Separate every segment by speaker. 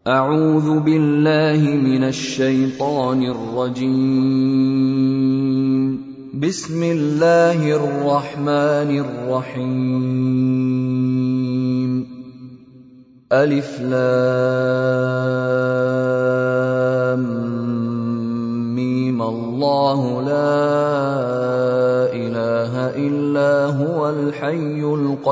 Speaker 1: أعوذ بالله من الشيطان الرجيم. بسم الله الرحمن الرحيم. ألف لام ميم الله لا إله إلا هو الحي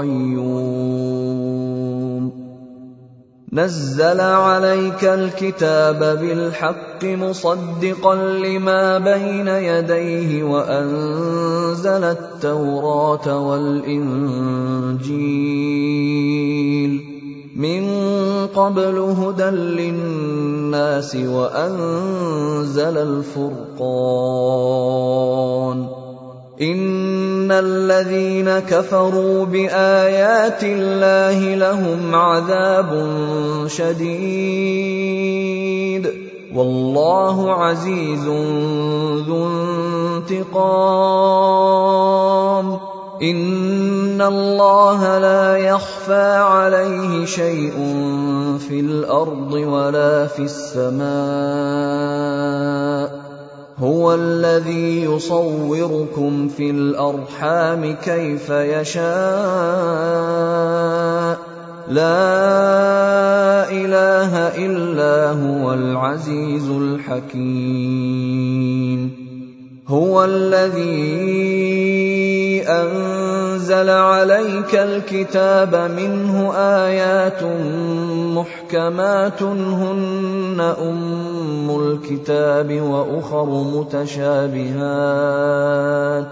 Speaker 1: القيوم نزل عليك الكتاب بالحق مصدقا لما بين يديه وأنزل التوراة والإنجيل من قبل هدى للناس وأنزل الفرقان إن الذين كفروا بآيات الله لهم عذاب شديد والله عزيز ذو انتقام إن الله لا يخفى عليه شيء في الأرض ولا في السماء هو الذي يصوركم في الأرحام كيف يشاء لا إله إلا هو العزيز الحكيم هو الذي أنزل عليك الكتاب منه آيات محكمات هن أم الكتاب وأخر متشابهات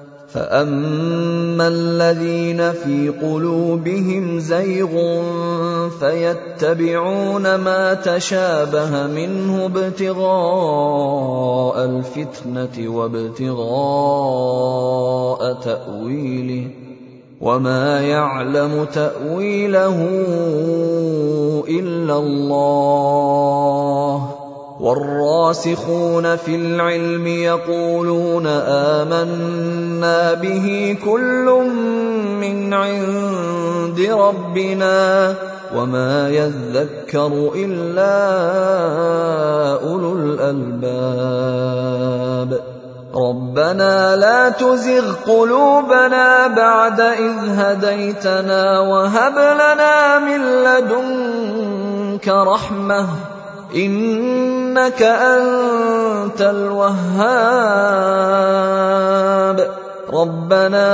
Speaker 1: فأما الذين في قلوبهم زيغ فيتبعون ما تشابه منه ابتغاء الفتنة وابتغاء تأويله وما يعلم تأويله إلا الله والراسخون في العلم يقولون آمنا به كل من عند ربنا وما يذكر إلا أولو الألباب ربنا لا تزغ قلوبنا بعد إذ هديتنا وهب لنا من لدنك رحمة إنك أنت الوهاب ربنا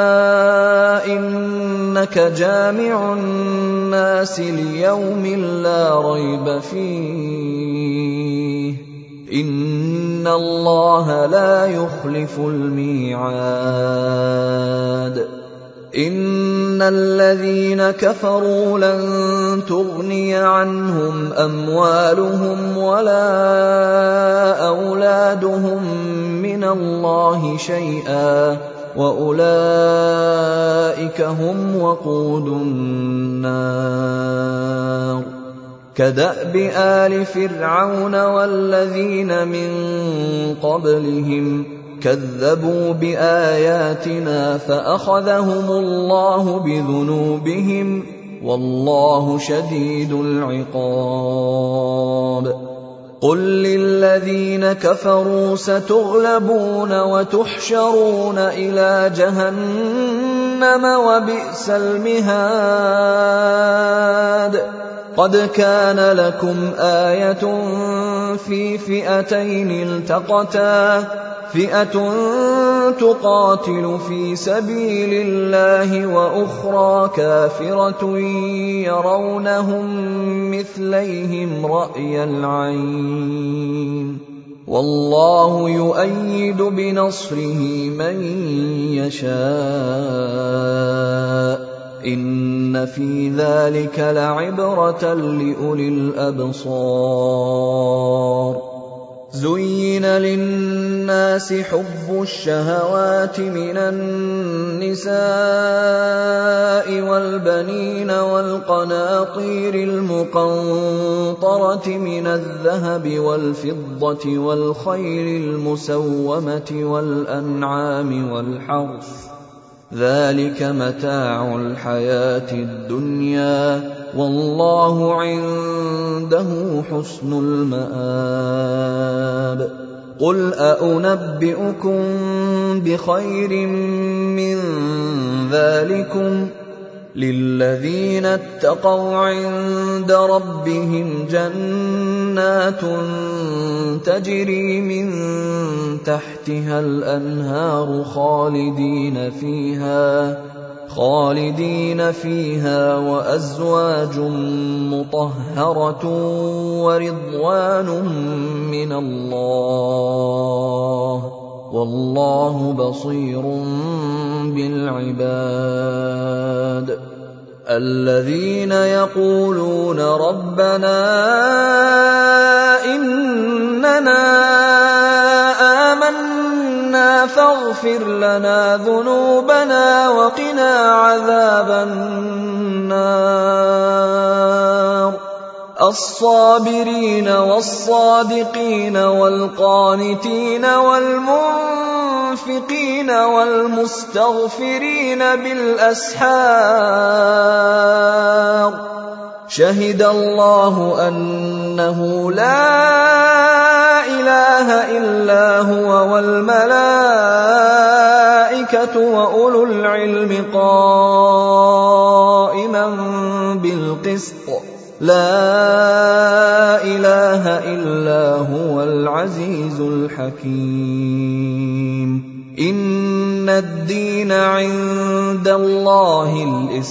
Speaker 1: إنك جامع الناس ليوم لا ريب فيه إن الله لا يخلف الميعاد إن الذين كفروا لن تغني عنهم أموالهم ولا أولادهم من الله شيئا وأولئك هم وقود النار كدأب آل فرعون والذين من قبلهم كذبوا بآياتنا فأخذهم الله بذنوبهم والله شديد العقاب قل للذين كفروا ستغلبون وتحشرون إلى جهنم وبئس المهاد قد كان لكم آية في فئتين التقتا فئة تقاتل في سبيل الله وأخرى كافرة يرونهم مثليهم رأي العين والله يؤيد بنصره من يشاء إن في ذلك لعبرة لأولي الأبصار زين للناس حب الشهوات من النساء والبنين والقناطير المقنطرة من الذهب والفضة والخيل المسومة والأنعام والحرث ذلك متاع الحياة الدنيا وَاللَّهُ عِندَهُ حُسْنُ الْمَآبِ قُلْ أَأُنَبِّئُكُم بِخَيْرٍ مِّن ذَٰلِكُمْ لِلَّذِينَ اتَّقَوْا عِندَ رَبِّهِمْ جَنَّاتٌ تَجْرِي مِن تَحْتِهَا الْأَنْهَارُ خَالِدِينَ فِيهَا وَأَزْوَاجٌ مُّطَهَّرَةٌ وَرِضْوَانٌ مِّنَ اللَّهِ ۗ وَاللَّهُ بَصِيرٌ بِالْعِبَادِ الَّذِينَ يَقُولُونَ رَبَّنَا إِنَّنَا آمَنَّا فاغفر لنا ذنوبنا وقنا عذاب النار الصابرين والصادقين والقانتين والمنفقين والمستغفرين بالأسحار شهد الله أنه لا إله إلا هو والملائكة وأولو العلم قائما بالقسط لا إله إلا هو العزيز الحكيم إن الدين عند الله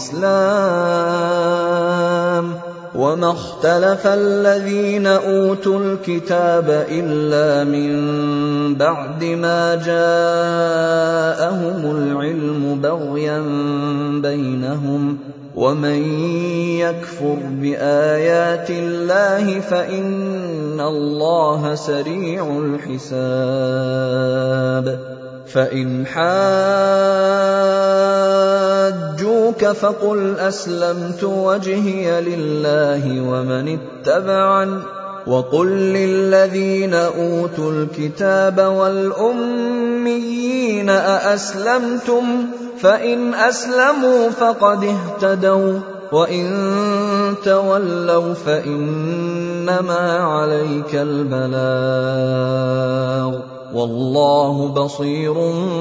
Speaker 1: الإسلام وما اختلف الذين أوتوا الكتاب إلا من بعد ما جاءهم العلم بغيا بينهم ومن يكفر بآيات الله فإن الله سريع الحساب فإن حاجوك فقل أسلمت وجهي لله ومن اتبعني وقل للذين أوتوا الكتاب والأميين أأسلمتم فإن أسلموا فقد اهتدوا وإن تولوا فإنما عليك البلاغ والله بصير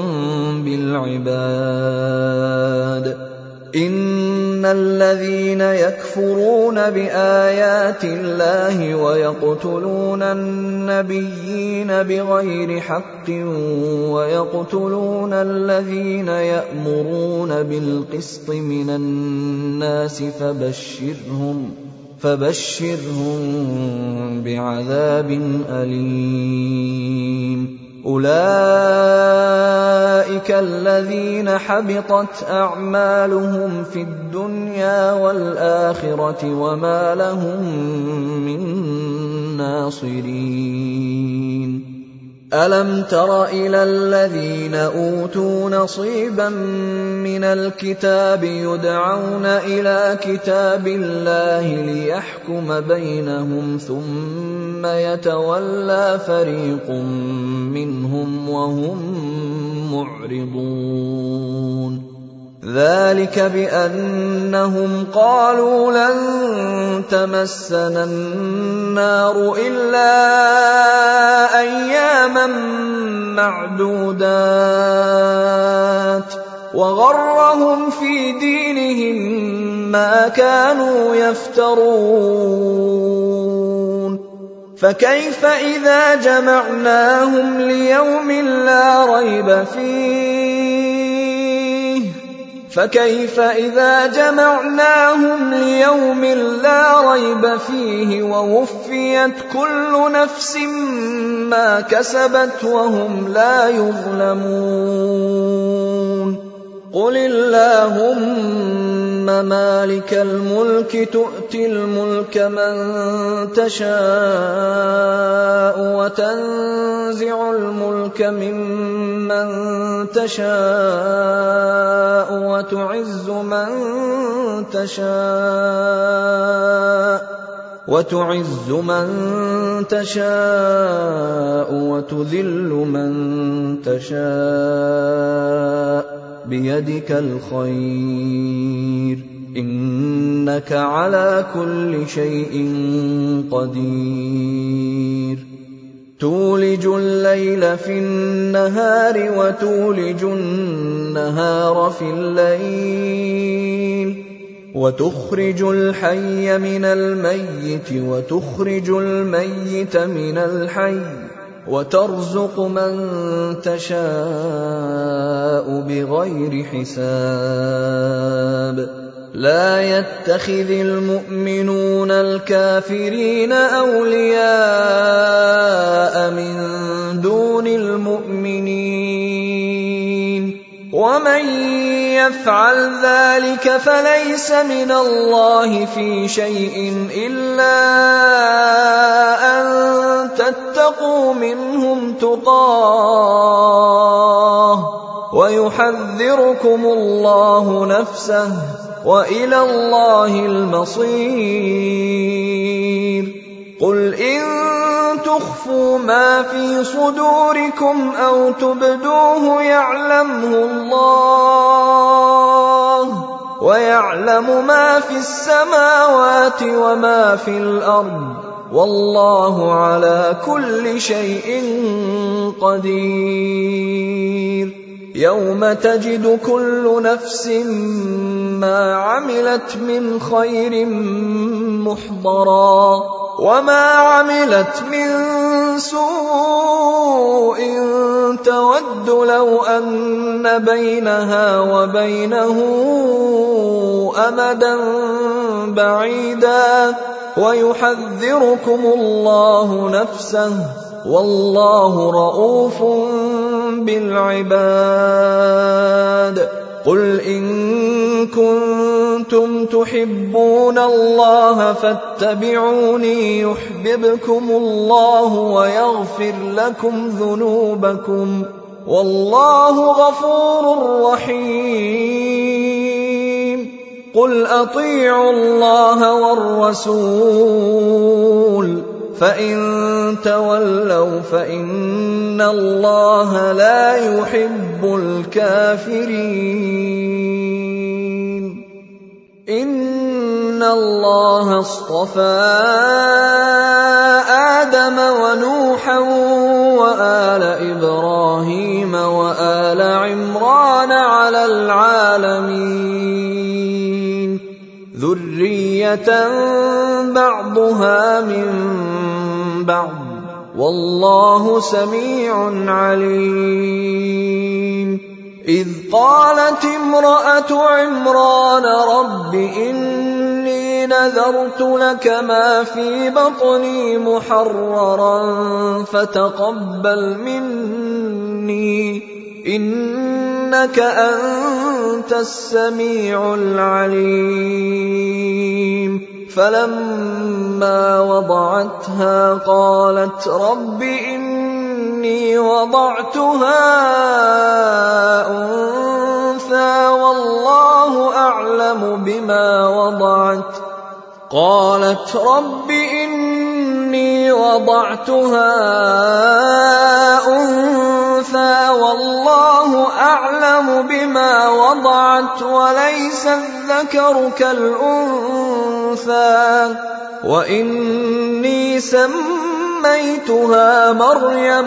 Speaker 1: بالعباد إن الذين يكفرون بآيات الله ويقتلون النبيين بغير حق ويقتلون الذين يأمرون بالقسط من الناس فبشرهم بعذاب أليم أولئك الذين حبطت أعمالهم في الدنيا والآخرة وما لهم من ناصرين ألم تر إلى الذين أوتوا نصيبا من الكتاب يدعون إلى كتاب الله ليحكم بينهم ثم يتولى فريق منهم وهم معرضون ذلك بأنهم قالوا لن تمسنا النار إلا أياما معدودات وغرهم في دينهم ما كانوا يفترون فكيف إذا جمعناهم ليوم لا ريب فيه ووفيت كل نفس ما كسبت وهم لا يظلمون قل اللهم مالك الملك تؤتي الملك من تشاء وتنزع الملك ممن تشاء وتعز من تشاء وتذل من تشاء بيدك الخير إنك على كل شيء قدير تولج الليل في النهار وتولج النهار في الليل وتخرج الحي من الميت وتخرج الميت من الحي وترزق من تشاء بغير حساب لا يتخذ المؤمنون الكافرين أولياء من دون المؤمنين ومن يفعل ذلك فليس من الله في شيء إلا أن تتقوا منهم تقاه ويحذركم الله نفسه وإلى الله المصير قل إن تخفوا ما في صدوركم أو تبدوه يعلمه الله ويعلم ما في السماوات وما في الأرض والله على كل شيء قدير يوم تجد كل نفس ما عملت من خير محضرا وما عملت من سوء تود لو أن بينها وبينه أمدا بعيدا ويحذركم الله نفسه والله رءوف بالعباد قل إن كنتم تحبون الله فاتبعوني يحببكم الله ويغفر لكم ذنوبكم والله غفور رحيم قل أطيعوا الله والرسول فإن تولوا فإن الله لا يحب الكافرين إن الله اصطفى آدم ونوحا وآل إبراهيم وآل عمران على العالمين ذرية بعضها من بعض والله سميع عليم إذ قالت امرأة عمران رب إني نذرت لك ما في بطني محررا فتقبل مني إنك أنت السميع العليم فلما وضعتها قالت رب إني وضعتها أنثى والله أعلم بما وضعت قالت رب إني وضعتها أنثى والله أعلم بما وضعت وليس الذكر كالأنثى وإني سميتها مريم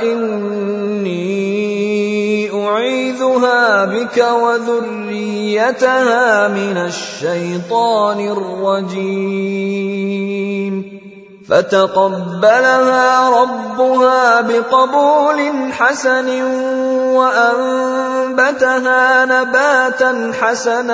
Speaker 1: وإني أعيذها بك وذريتها من الشيطان الرجيم فتقبلها ربها بقبول حسن وأنبتها نباتا حسنا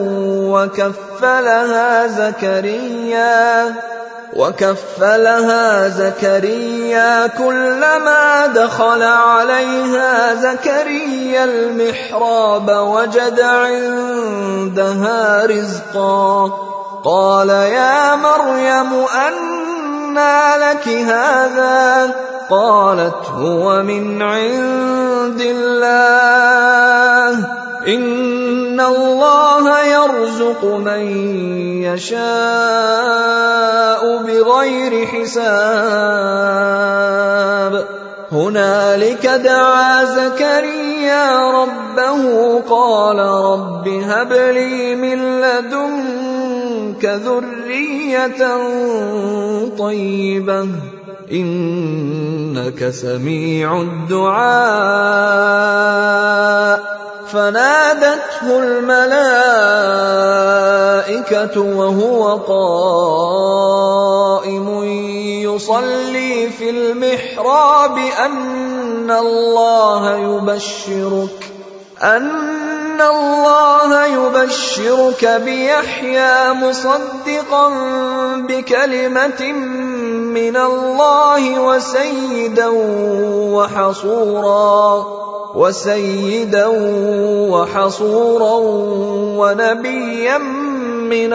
Speaker 1: وكفلها زكريا كلما دخل عليها زكريا المحراب وجد عندها رزقا قال يا مريم أنى لك هذا قالت هو من عند الله إن الله يرزق من يشاء بغير حساب هنالك دعا زكريا ربه قال رب هب لي من لدنك ذرية طيبة إنك سميع الدعاء فنادته الملائكة وهو قائم يصلي في المحراب أن الله يبشرك بيحيى مصدقا بكلمة من الله وسيدا وحصورا ونبيا من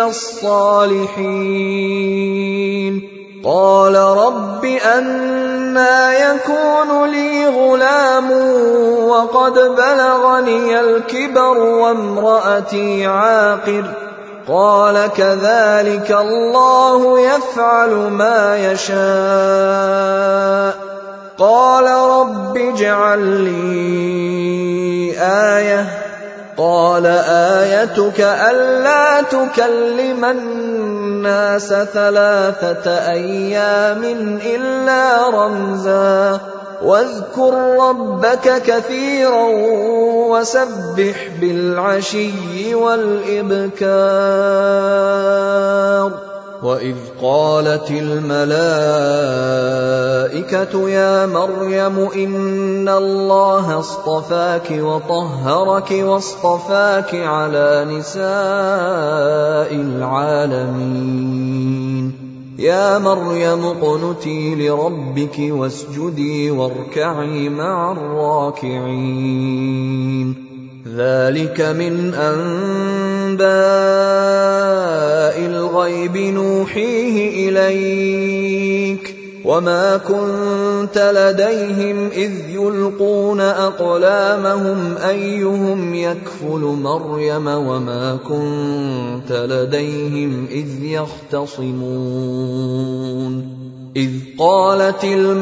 Speaker 1: الصالحين قال رب أنى يكون لي غلام وقد بلغني الكبر وامرأتي عاقر قال كذلك الله يفعل ما يشاء قال رب اجعل لي آية قال آيتك ألا تكلم الناس 3 أيام إلا رمزا واذكر ربك كثيرا وسبح بالعشي والإبكار وإذ قالت الملائكة يا مريم إن الله اصطفاك وطهرك واصطفاك على نساء العالمين يا مريم اقنتي لربك واسجدي واركعي مع الراكعين ذلك من أنباء الغيب نوحيه إليك وما كنت لديهم إذ يلقون أقلامهم أيهم يكفل مريم وما كنت لديهم إذ يختصمون إذ قالت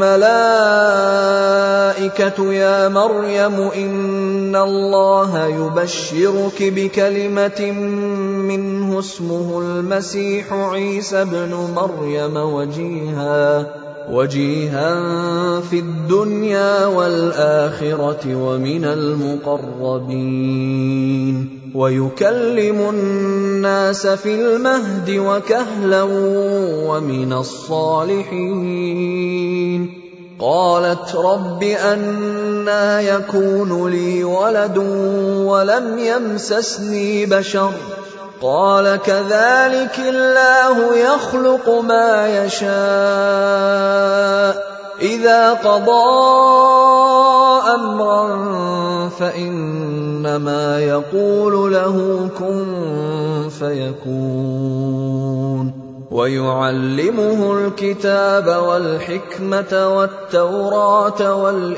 Speaker 1: الملائكة يا مريم إن الله يبشرك بكلمة منه اسمه المسيح عيسى بن مريم وجيها في الدنيا والآخرة ومن المقربين ويكلم الناس في المهد وكهلا ومن الصالحين قالت رب أنى يكون لي ولد ولم يمسسني بشر قال كذلك الله يخلق ما يشاء إذا قضى أمرا فإنما يقول له كن فيكون ويعلمه الكتاب والحكمة والتوراة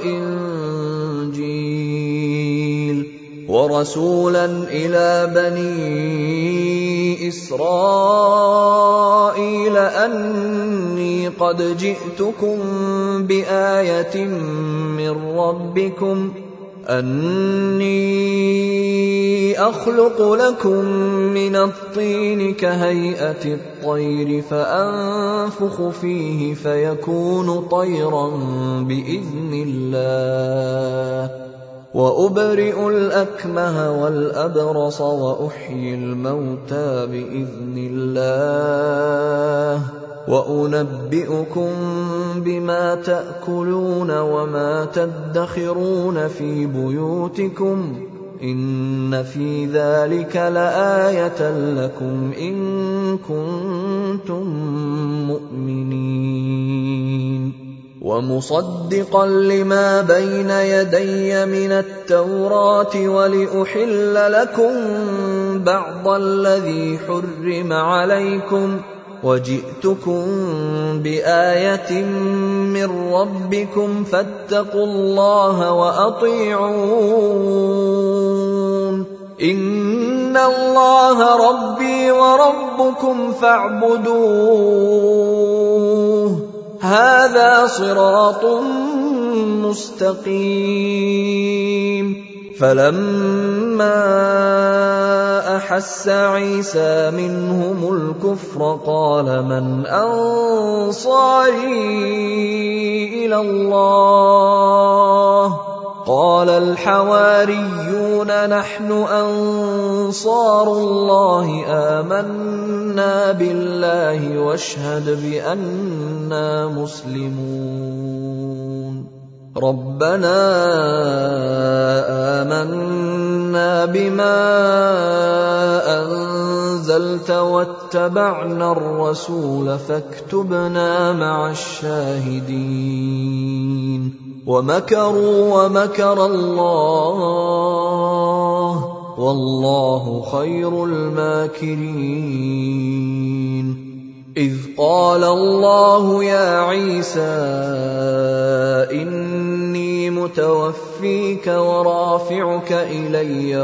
Speaker 1: والإنجيل ورسولا إلى بني إسرائيل أني قد جئتكم بآية من ربكم أني أخلق لكم من الطين كهيئة الطير فأنفخ فيه فيكون طيرا بإذن الله وأبرئ الأكمه والأبرص وأحيي الموتى بإذن الله وأنبئكم بما تأكلون وما تدخرون في بيوتكم إن في ذلك لآية لكم إن كنتم مؤمنين ومصدقا لما بين يدي من التوراة ولأحل لكم بعض الذي حرم عليكم وجئتكم بآية من ربكم فاتقوا الله وأطيعون إن الله ربي وربكم فاعبدوه هَٰذَا صِرَاطٌ مُّسْتَقِيمٌ فَلَمَّا أَحَسَّ عِيسَىٰ مِنْهُمُ الْكُفْرَ قَالَ مَنْ أَنصَارِي إِلَى اللَّهِ قَالَ الْحَوَارِيُّونَ نَحْنُ أَنصَارُ اللَّهِ آمَنَّا بِاللَّهِ واشهد بِأَنَّا مسلمون رَبَّنَا آمَنَّا بِمَا أَنزَلْتَ وَاتَّبَعْنَا الرَّسُولَ فاكتبنا مع الشاهدين وَمَكَرُوا وَمَكَرَ اللَّهُ وَاللَّهُ خَيْرُ الْمَاكِرِينَ إِذْ قَالَ اللَّهُ يَا عِيسَىٰ إِنِّي مُتَوَفِّيكَ وَرَافِعُكَ إِلَيَّ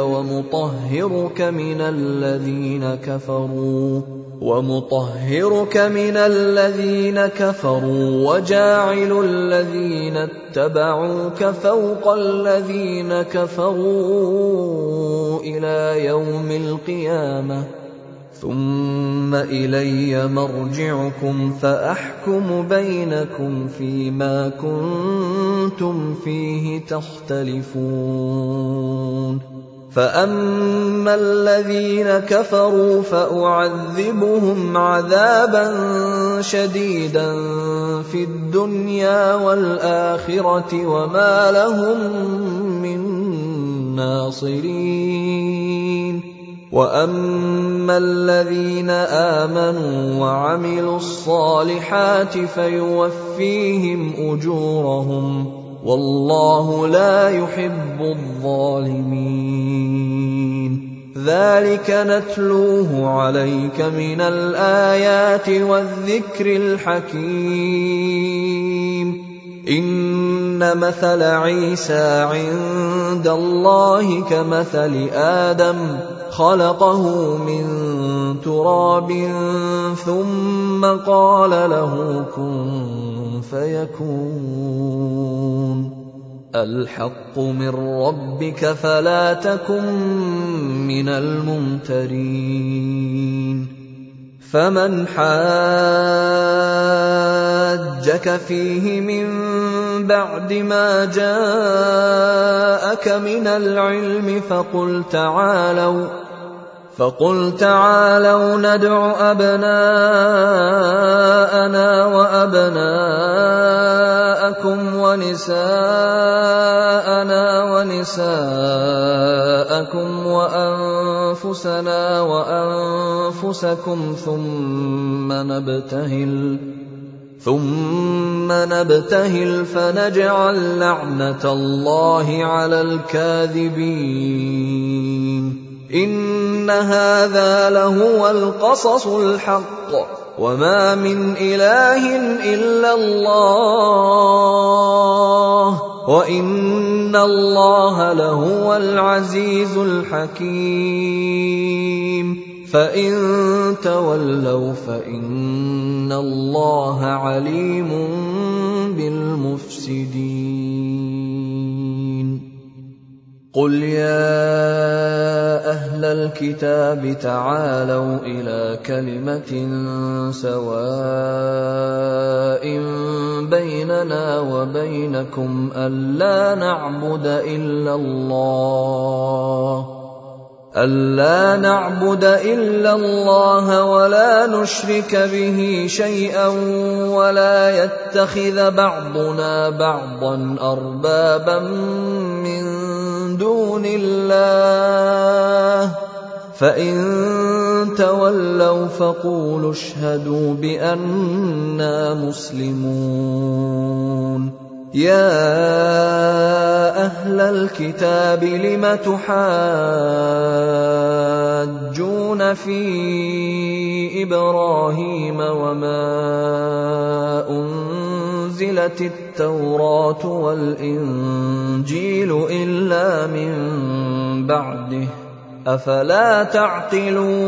Speaker 1: وَمُطَهِّرُكَ مِنَ الَّذِينَ كَفَرُوا وَجَاعِلُ الَّذِينَ اتَّبَعُوكَ فَوْقَ الَّذِينَ كَفَرُوا إِلَىٰ يَوْمِ الْقِيَامَةِ ثُمَّ إِلَيَّ مَرْجِعُكُمْ فَأَحْكُمُ بَيْنَكُمْ فِيمَا كُنتُمْ فِيهِ تَخْتَلِفُونَ فَأَمَّا الَّذِينَ كَفَرُوا فَأُعَذِّبُهُمْ عَذَابًا شَدِيدًا فِي الدُّنْيَا وَالْآخِرَةِ وَمَا لَهُم مِّن نَّاصِرِينَ وَأَمَّا الَّذِينَ آمَنُوا وَعَمِلُوا الصَّالِحَاتِ فَيُوَفِّيهِمْ أُجُورَهُمْ وَاللَّهُ لَا يُحِبُّ الظَّالِمِينَ ذَلِكَ نَتْلُوهُ عَلَيْكَ مِنَ الْآيَاتِ وَالذِّكْرِ الْحَكِيمِ إِنَّ مَثَلَ عِيسَىٰ عِندَ اللَّهِ كَمَثَلِ آدَمَ خَلَقَهُ مِن تُرَابٍ ثُمَّ قَالَ لَهُ كُن فَيَكُونُ الْحَقُّ مِن رَّبِّكَ فَلَا تَكُن مِّنَ الْمُمْتَرِينَ فَمَنْ حَاجَّكَ فِيهِ مِن بَعْدِ مَا جَاءَكَ مِنَ الْعِلْمِ فَقُلْ تَعَالَوْا نَدْعُ أَبْنَاءَنَا وَأَبْنَاءَكُمْ وَنِسَاءَنَا وَنِسَاءَكُمْ وَأَنفُسَنَا وَأَنفُسَكُمْ ثُمَّ نَبْتَهِلْ فَنَجْعَلْ لَعْنَةَ اللَّهِ عَلَى الْكَاذِبِينَ إِنَّ هَٰذَا لَهُوَ الْقَصَصُ الْحَقُّ وَمَا مِنْ إِلَٰهٍ إِلَّا اللَّهُ وَإِنَّ اللَّهَ لَهُوَ الْعَزِيزُ الْحَكِيمُ فَإِن تَوَلَّوْا فَإِنَّ اللَّهَ عَلِيمٌ بِالْمُفْسِدِينَ قُلْ يَا أَهْلَ الْكِتَابِ تَعَالَوْا إِلَىٰ كَلِمَةٍ سَوَاءٍ بَيْنَنَا وَبَيْنَكُمْ أَلَّا نَعْبُدَ إِلَّا اللَّهَ وَلَا نُشْرِكَ بِهِ شَيْئًا وَلَا يَتَّخِذَ بَعْضُنَا بَعْضًا أَرْبَابًا مِّن دُونِ اللَّهِ فَإِن تَوَلَّوْا فَقُولُوا اشْهَدُوا بِأَنَّا مُسْلِمُونَ يَا أَهْلَ الْكِتَابِ لِمَ تُحَاجُّونَ فِي إِبْرَاهِيمَ وَمَا أُنزِلَتِ التَّوْرَاةُ وَالْإِنجِيلُ إِلَّا مِن بَعْدِهِ ۚ أَفَلَا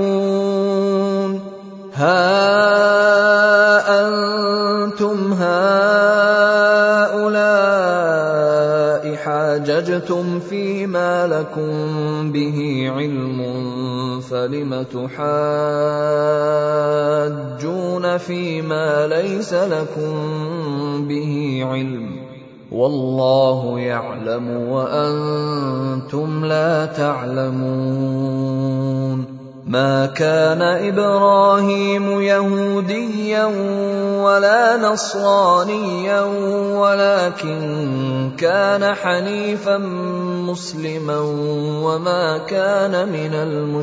Speaker 1: تَعْقِلُونَ هَا أَنتُمْ حاججتم فيما لكم به علم فلم تحاجون فيما ليس لكم به علم والله يعلم وأنتم لا تعلمون ما كان إبراهيم يهوديا ولا نصرانيا ولكن كان حنيفا مسلما وما كان من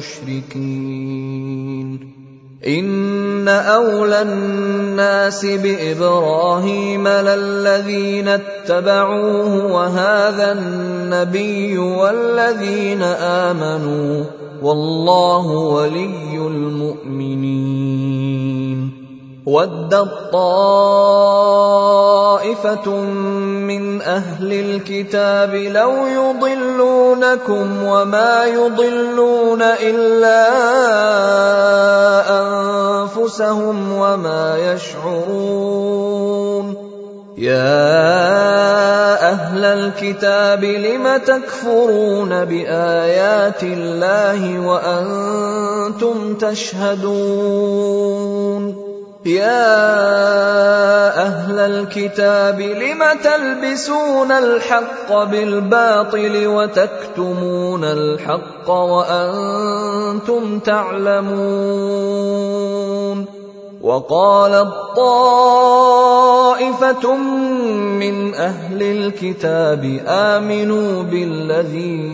Speaker 1: المشركين إن أولى الناس بإبراهيم للذين اتبعوه وهذا النبي والذين آمنوا والله ولي المؤمنين ودت طائفة من أهل الكتاب لو يضلونكم وما يضلون إلا أنفسهم وما يشعرون يا أهل الكتاب لم تكفرون بآيات الله وأنتم تشهدون يا أهل الكتاب لم تلبسون الحق بالباطل وتكتمون الحق وأنتم تعلمون وقالت طائفة من أهل الكتاب آمنوا بالذي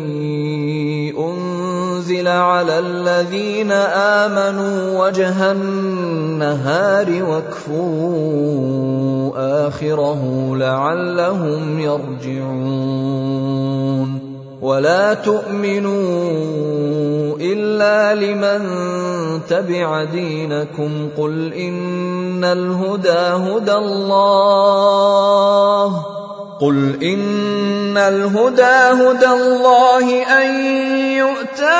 Speaker 1: أنزل على الذين آمنوا وجه النهار واكفروا آخره لعلهم يرجعون ولا تؤمنوا إلا لمن تبع دينكم قل إن الهدى هدى الله أن يؤتى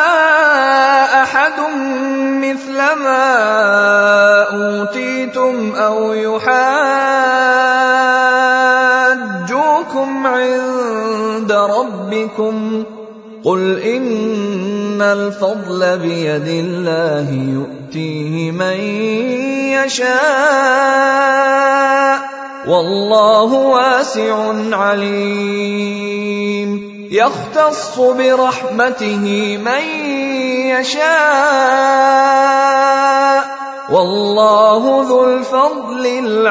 Speaker 1: أحد مثل ما أوتيتم أو يحاجوكم عند ربكم قل إن الفضل بيد الله يؤتيه من يشاء والله واسع عليم يختص برحمته من يشاء والله ذو الفضل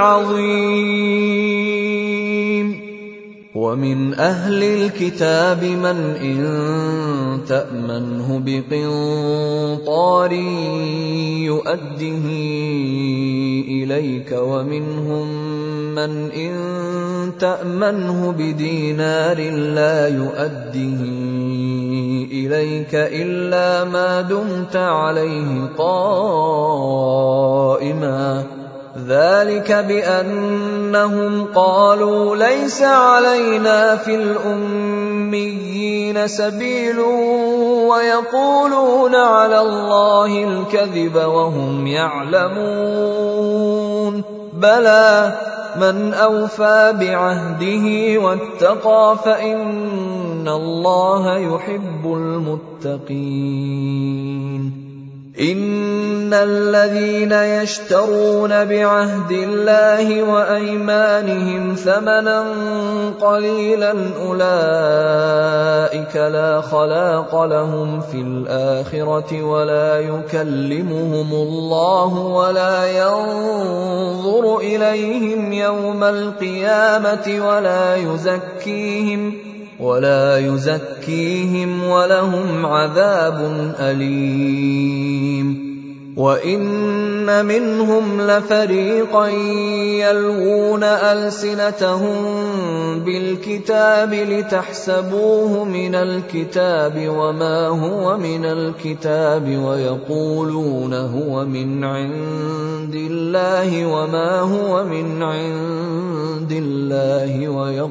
Speaker 1: العظيم ومن أهل الكتاب من إن تأمنه بقنطار يؤده إليك ومنهم من إن تأمنه بدينار لا يؤده إليك إلا ما دمت عليه قائما ذلك بأنهم قالوا ليس علينا في الأميين سبيل ويقولون على الله الكذب وهم يعلمون بلى من أوفى بعهده واتقى فإن الله يحب المتقين إن الذين يشترون بعهد الله وأيمانهم ثمنا قليلا أولئك لا خلاق لهم في الآخرة ولا يكلمهم الله ولا ينظر إليهم يوم القيامة ولا يزكيهم ولهم عذاب أليم وإن منهم لفريقا يلوون ألسنتهم بالكتاب لتحسبوه من الكتاب وما هو من الكتاب ويقولون هو من عند الله وما هو من عند الله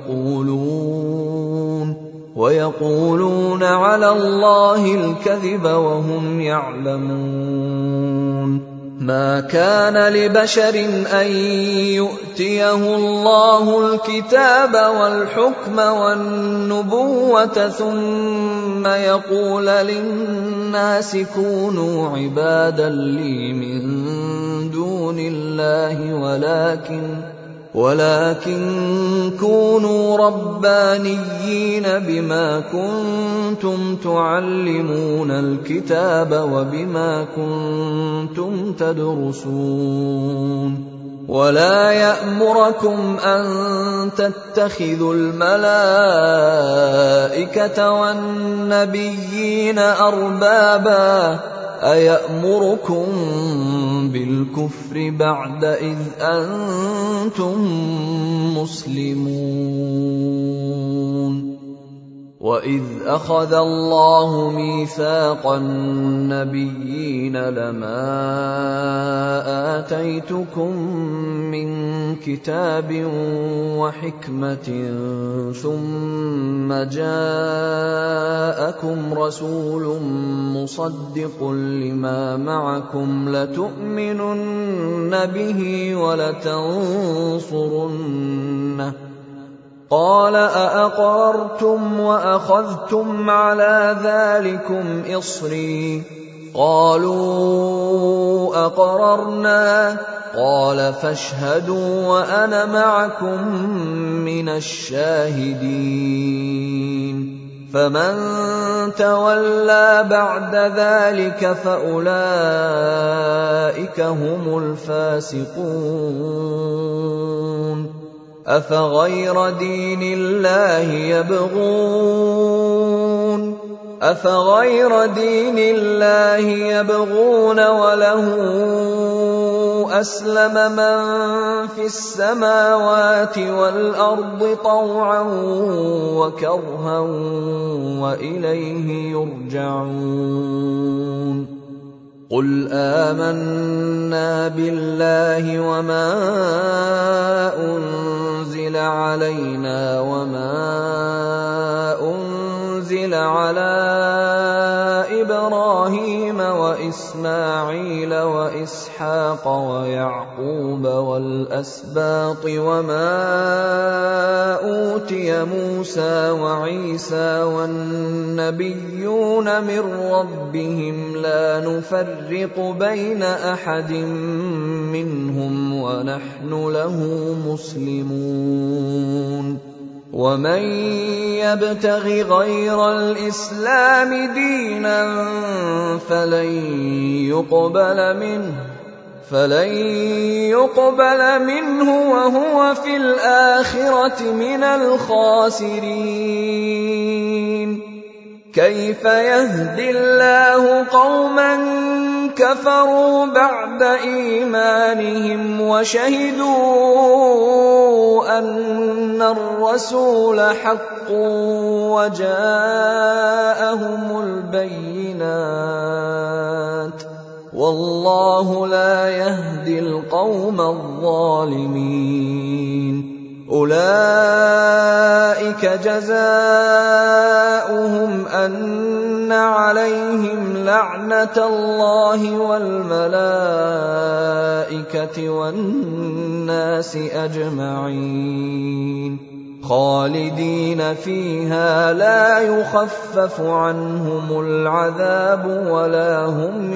Speaker 1: ويقولون على الله الكذب وهم يعلمون ما كان لبشر أن يؤتيه الله الكتاب والحكم والنبوة ثم يقول للناس كونوا عبادا لي من دون الله ولكن كونوا ربانيين بما كنتم تعلمون الكتاب وبما كنتم تدرسون ولا يأمركم أن تتخذوا الملائكة والنبيين أربابا أيأمركم بالكفر بعد إذ أنتم مسلمون وإذ أخذ الله ميثاق النبيين لما آتيتكم من كتاب وحكمة ثم جاءكم رسول مصدق لما معكم لتؤمنن به ولتنصرنه قال أأقررتم وأخذتم على ذلكم إصري قالوا أقررنا قال فاشهدوا وأنا معكم من الشاهدين فمن تولى بعد ذلك فأولئك هم الفاسقون أفغير دين الله يبغون وله أسلم من في السماوات والأرض طوعا وكرها وإليه يرجعون قل آمنا بالله وما أنزل علينا وما أنزل على إبراهيم وإسماعيل وإسحاق ويعقوب والأسباط وما أوتي موسى وعيسى والنبيون من ربهم لا نفرق بين أحد منهم ونحن له مسلمون ومن يبتغ غير الإسلام دينا فلن يقبل منه وهو في الآخرة من الخاسرين كيف يهدي الله قوما كفروا بعد إيمانهم وشهدوا أن الرسول حق وجاءهم البينات والله لا يهدي القوم الظالمين أولئك جزاؤهم أن عليهم لعنة الله والملائكة والناس أجمعين خالدين فيها لا يخفف عنهم العذاب ولا هم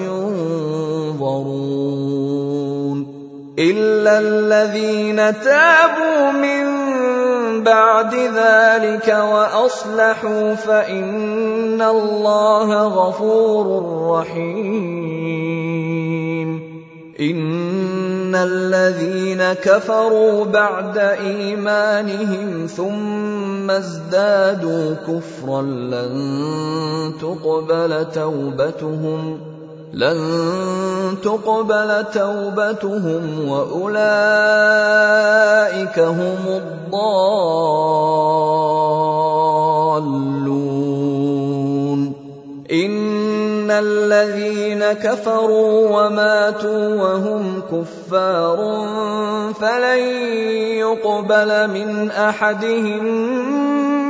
Speaker 1: ينظرون إلا الذين تابوا من بعد ذلك وأصلحوا فإن الله غفور رحيم إن الذين كفروا بعد إيمانهم ثم ازدادوا كفرا لن تقبل توبتهم وأولئك هم الضالون إن الذين كفروا وماتوا وهم كفار فلن يقبل من أحدهم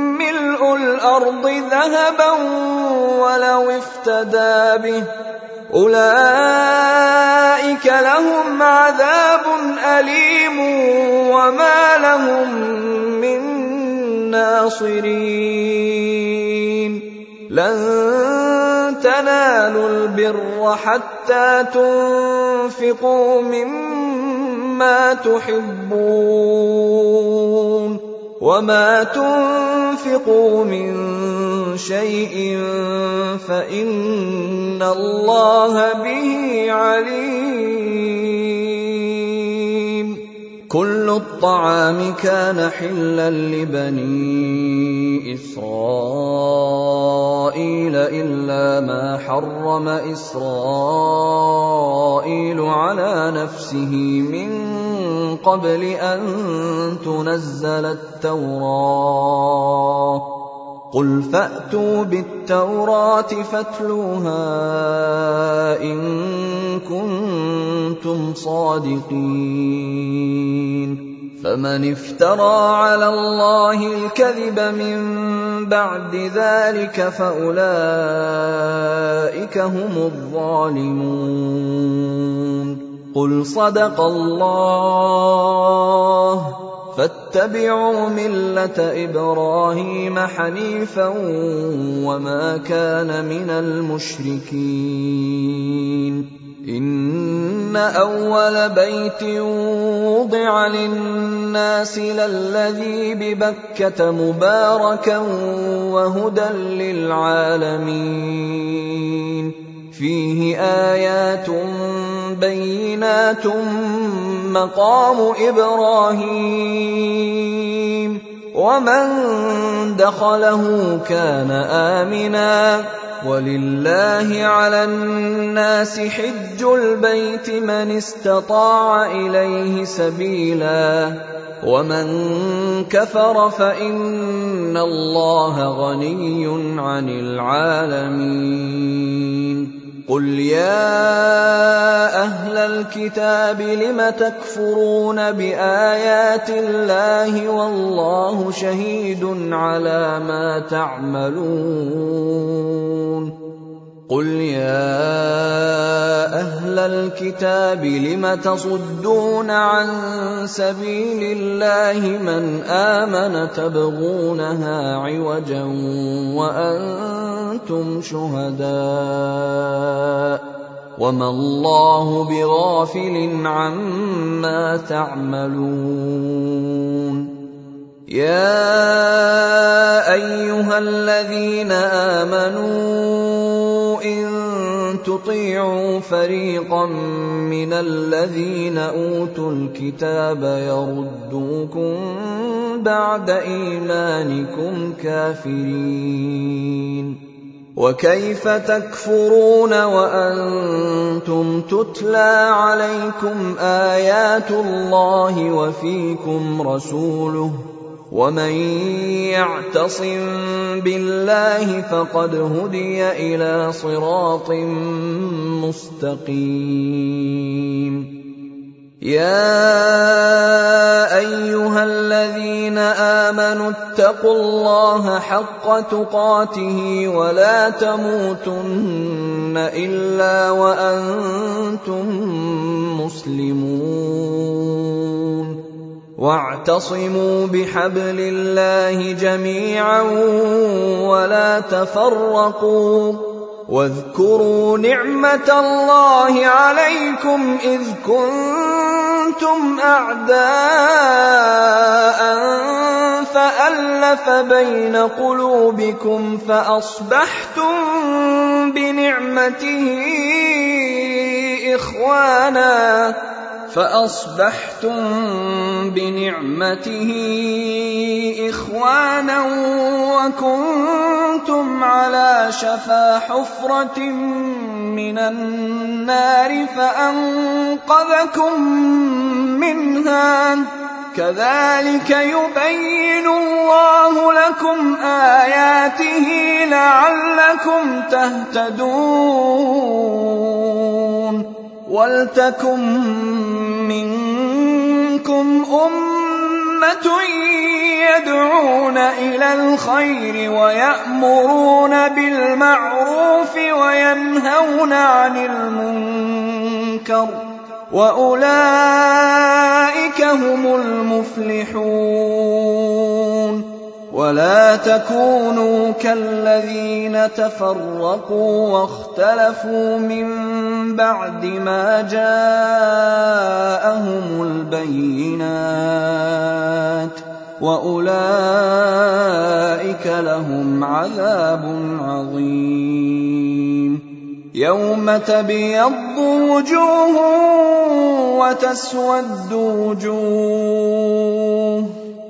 Speaker 1: ملء الأرض ذهبا ولو افتدى به أولئك لهم عذاب أليم وما لهم من ناصرين لن تنالوا البر حتى تنفقوا مما تحبون وما تنفقوا من شيء فإن الله به عليم كل الطعام كان حلا لبني إسرائيل إلا ما حرم إسرائيل على نفسه من قبل أن تنزل التوراة قل فأتوا بالتوراة فاتلوها إن كنتم صادقين فمن افترى على الله الكذب من بعد ذلك فأولئك هم الظالمون قل صدق الله فاتبعوا ملة إبراهيم حنيفا وما كان من المشركين إن أول بيت وضع للناس للذي ببكة مباركا وهدى للعالمين فيه آيات بينات مقام إبراهيم ومن دخله كان آمنا ولله على الناس حج البيت من استطاع إليه سبيلا ومن كفر فإن الله غني عن العالمين قل يا أهل الكتاب لم تكفرون بآيات الله والله شهيد على ما تعملون قل يا أهل الكتاب لم تصدون عن سبيل الله من آمن تبغونها عوجا وأنتم شهداء وما الله بغافل عما تعملون يا أيها الذين آمنوا إن تطيعوا فريقا من الذين أوتوا الكتاب يردوكم بعد إيمانكم كافرين وكيف تكفرون وأنتم تتلى عليكم آيات الله وفيكم رسوله ومن يعتصم بالله فقد هدي إلى صراط مستقيم يا أيها الذين آمنوا اتقوا الله حق تقاته ولا تموتن إلا وأنتم مسلمون واعتصموا بحبل الله جميعا ولا تفرقوا واذكروا نعمة الله عليكم إذ كنتم أعداء فألف بين قلوبكم فأصبحتم بنعمته إخوانا وكنتم على شفا حفرة من النار فأنقذكم منها كذلك يبين الله لكم آياته لعلكم تهتدون ولتكن منكم أمة يدعون
Speaker 2: إلى الخير ويأمرون بالمعروف وينهون عن المنكر وأولئك هم المفلحون. ولا تكونوا كالذين تفرقوا واختلفوا من بعد ما جاءهم البينات وأولئك لهم عذاب عظيم. يوم تبيض وجوه وتسود وجوه،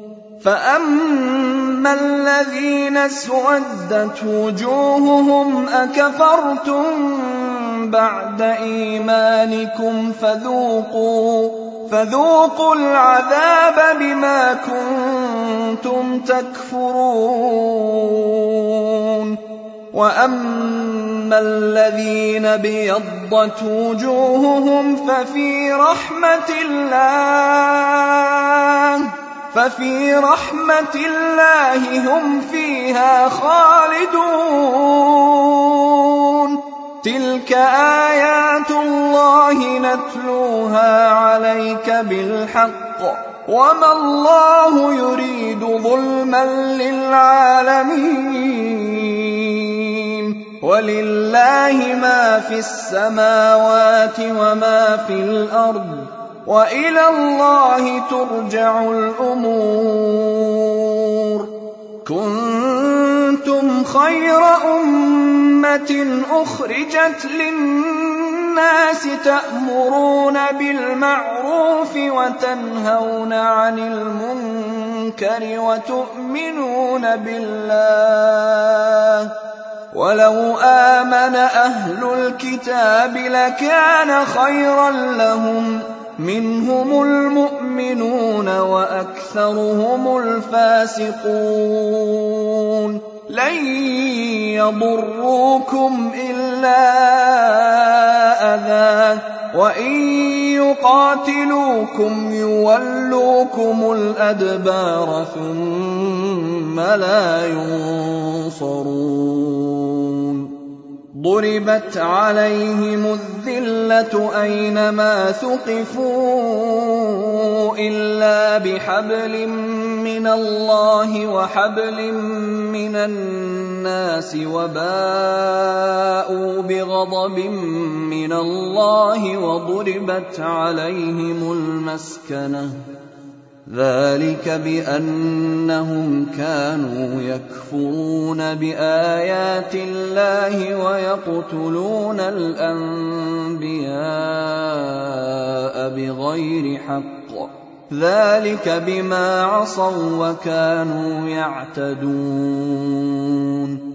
Speaker 2: فأما الذين اسودت وجوههم أكفرتم بعد إيمانكم فذوقوا العذاب بما كنتم تكفرون. وأما الذين ابيضت وجوههم ففي رحمة الله هم فيها خالدون. تلك آيات الله نتلوها عليك بالحق وما الله يريد ظلما للعالمين. ولله ما في السماوات وما في الأرض وإلى الله ترجع الأمور. كنتم خير أمة أخرجت للناس تأمرون بالمعروف وتنهون عن المنكر وتؤمنون بالله. ولو آمن أهل الكتاب لكان خيرا لهم، منهم المؤمنون وأكثرهم الفاسقون. لن يضروكم إلا أذى، وإن يقاتلوكم يولوكم الأدبار ثم لا ينصرون. ضربت عليهم الذلة أينما ثقفوا إلا بحبل من الله وحبل من الناس وباءوا بغضب من الله وضربت عليهم المسكنة. ذلك بأنهم كانوا يكفرون بآيات الله ويقتلون الأنبياء بغير حق. ذلك بما عصوا وكانوا يعتدون.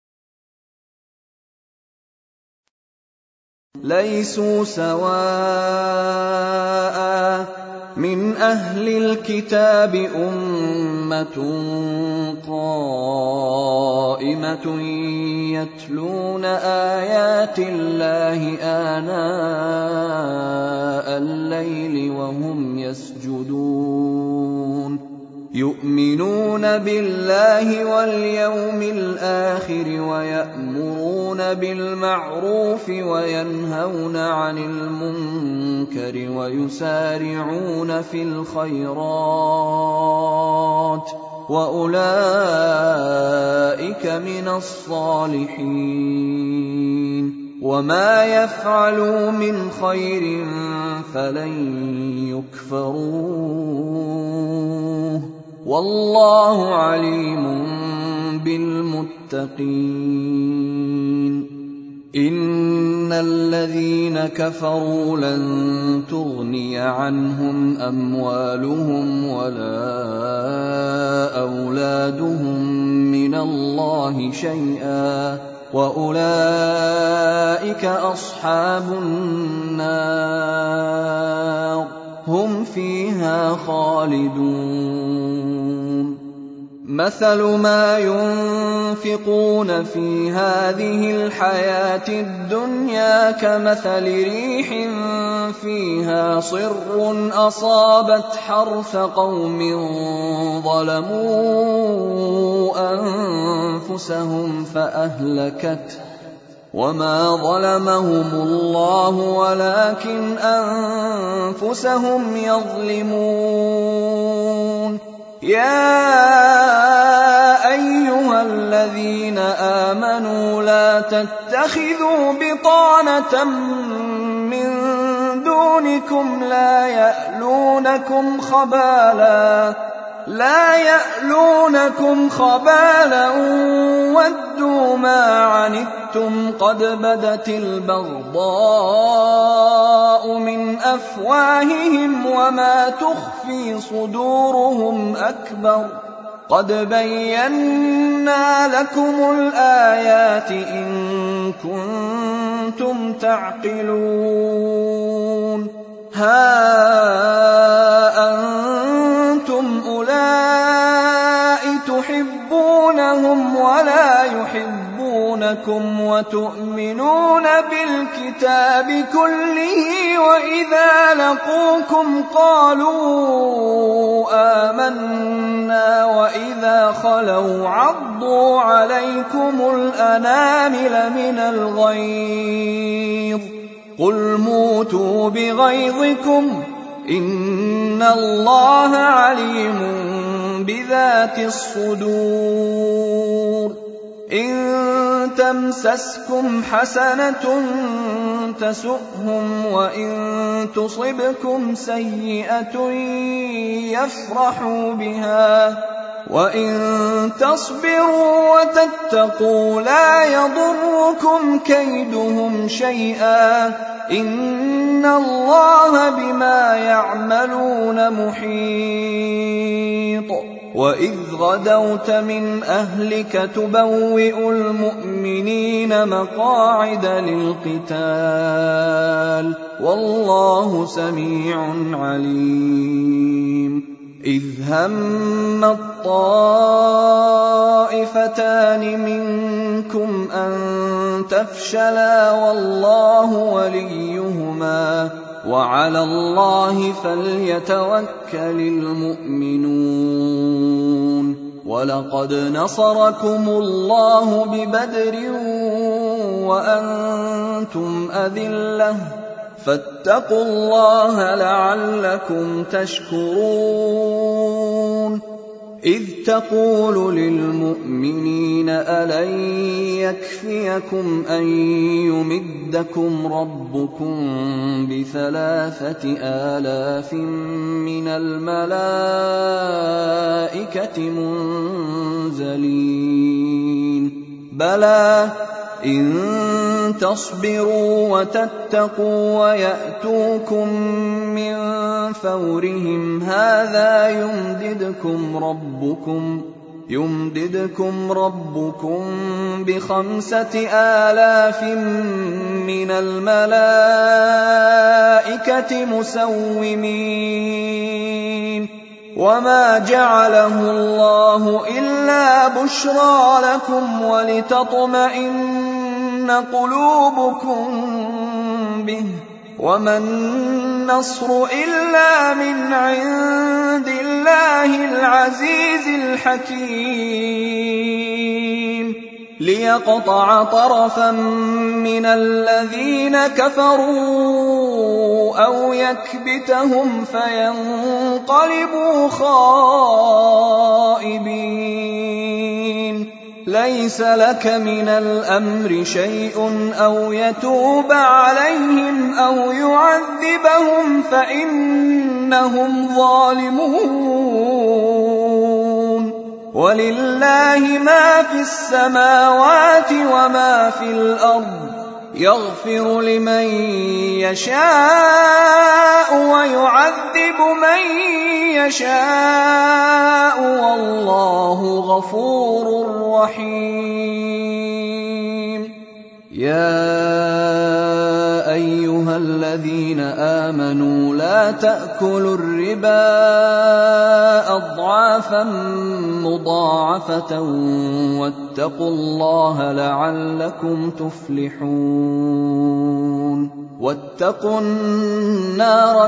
Speaker 2: ليسوا سواء من أهل الكتاب أمة قائمة يتلون آيات الله آناء الليل وهم يسجدون، يؤمنون بالله واليوم الآخر ويأمرون بالمعروف وينهون عن المنكر ويسارعون في الخيرات وأولئك من الصالحين. وما يفعلوا من خير فلن يكفروه والله عليم بالمتقين. إن الذين كفروا لن تغني عنهم أموالهم ولا أولادهم من الله شيئا وأولئك أصحاب النار هم فيها خالدون. مثل ما ينفقون في هذه الحياة الدنيا كمثل ريح فيها صر أصابت حرث قوم ظلموا أنفسهم فأهلكته وما ظلمهم الله ولكن أنفسهم يظلمون يا أيها الذين آمنوا لا تتخذوا بطانة من دونكم لا يألونكم خبالا ودوا ما عنتم قد بدت البغضاء من أفواههم وما تخفي صدورهم أكبر قد بينا لكم الآيات إن كنتم تعقلون ها أنتم أولئك تحبونهم ولا يحبونكم وتؤمنون بالكتاب كله وإذا لقوكم قالوا آمنا وإذا خلوا عضوا عليكم الأنامل من الغيظ قل موتوا بغيظكم إن الله عليم بذات الصدور إن تمسسكم حسنة تسؤهم وإن تصبكم سيئة يفرحوا بها وإن تصبروا وتتقوا لا يضركم كيدهم شيئا إن الله بما يعملون محيط وإذ غدوت من أهلك تبوئ المؤمنين مقاعد للقتال والله سميع عليم إذ هم الطائفتان منكم أن تفشلا والله وليهما وعلى الله فليتوكل المؤمنون ولقد نصركم الله ببدر وأنتم أذلة فاتقوا الله لعلكم تشكرون إذ تقول للمؤمنين ألن يكفيكم أن يمدكم ربكم ب3,000 من الملائكة منزلين بلى إن تصبروا وتتقوا ويأتوكم من فورهم هذا يمددكم ربكم ب5,000 من الملائكة مسومين وما جعله الله إلا بشرى لكم ولتطمئن قلوبكم به وما النصر إلا من عند الله العزيز الحكيم ليقطع طرفا من الذين كفروا أو يكبتهم فينقلبوا خائبين ليس لك من الأمر شيء أو يتوب عليهم أو يعذبهم فإنهم ظالمون ولله ما في السماوات وما في الأرض يغفر لمن يشاء ويعذب من يشاء والله غفور رحيم يا أيها الذين آمنوا لا تأكلوا الربا أضعافا مضاعفة واتقوا الله لعلكم تفلحون واتقوا النار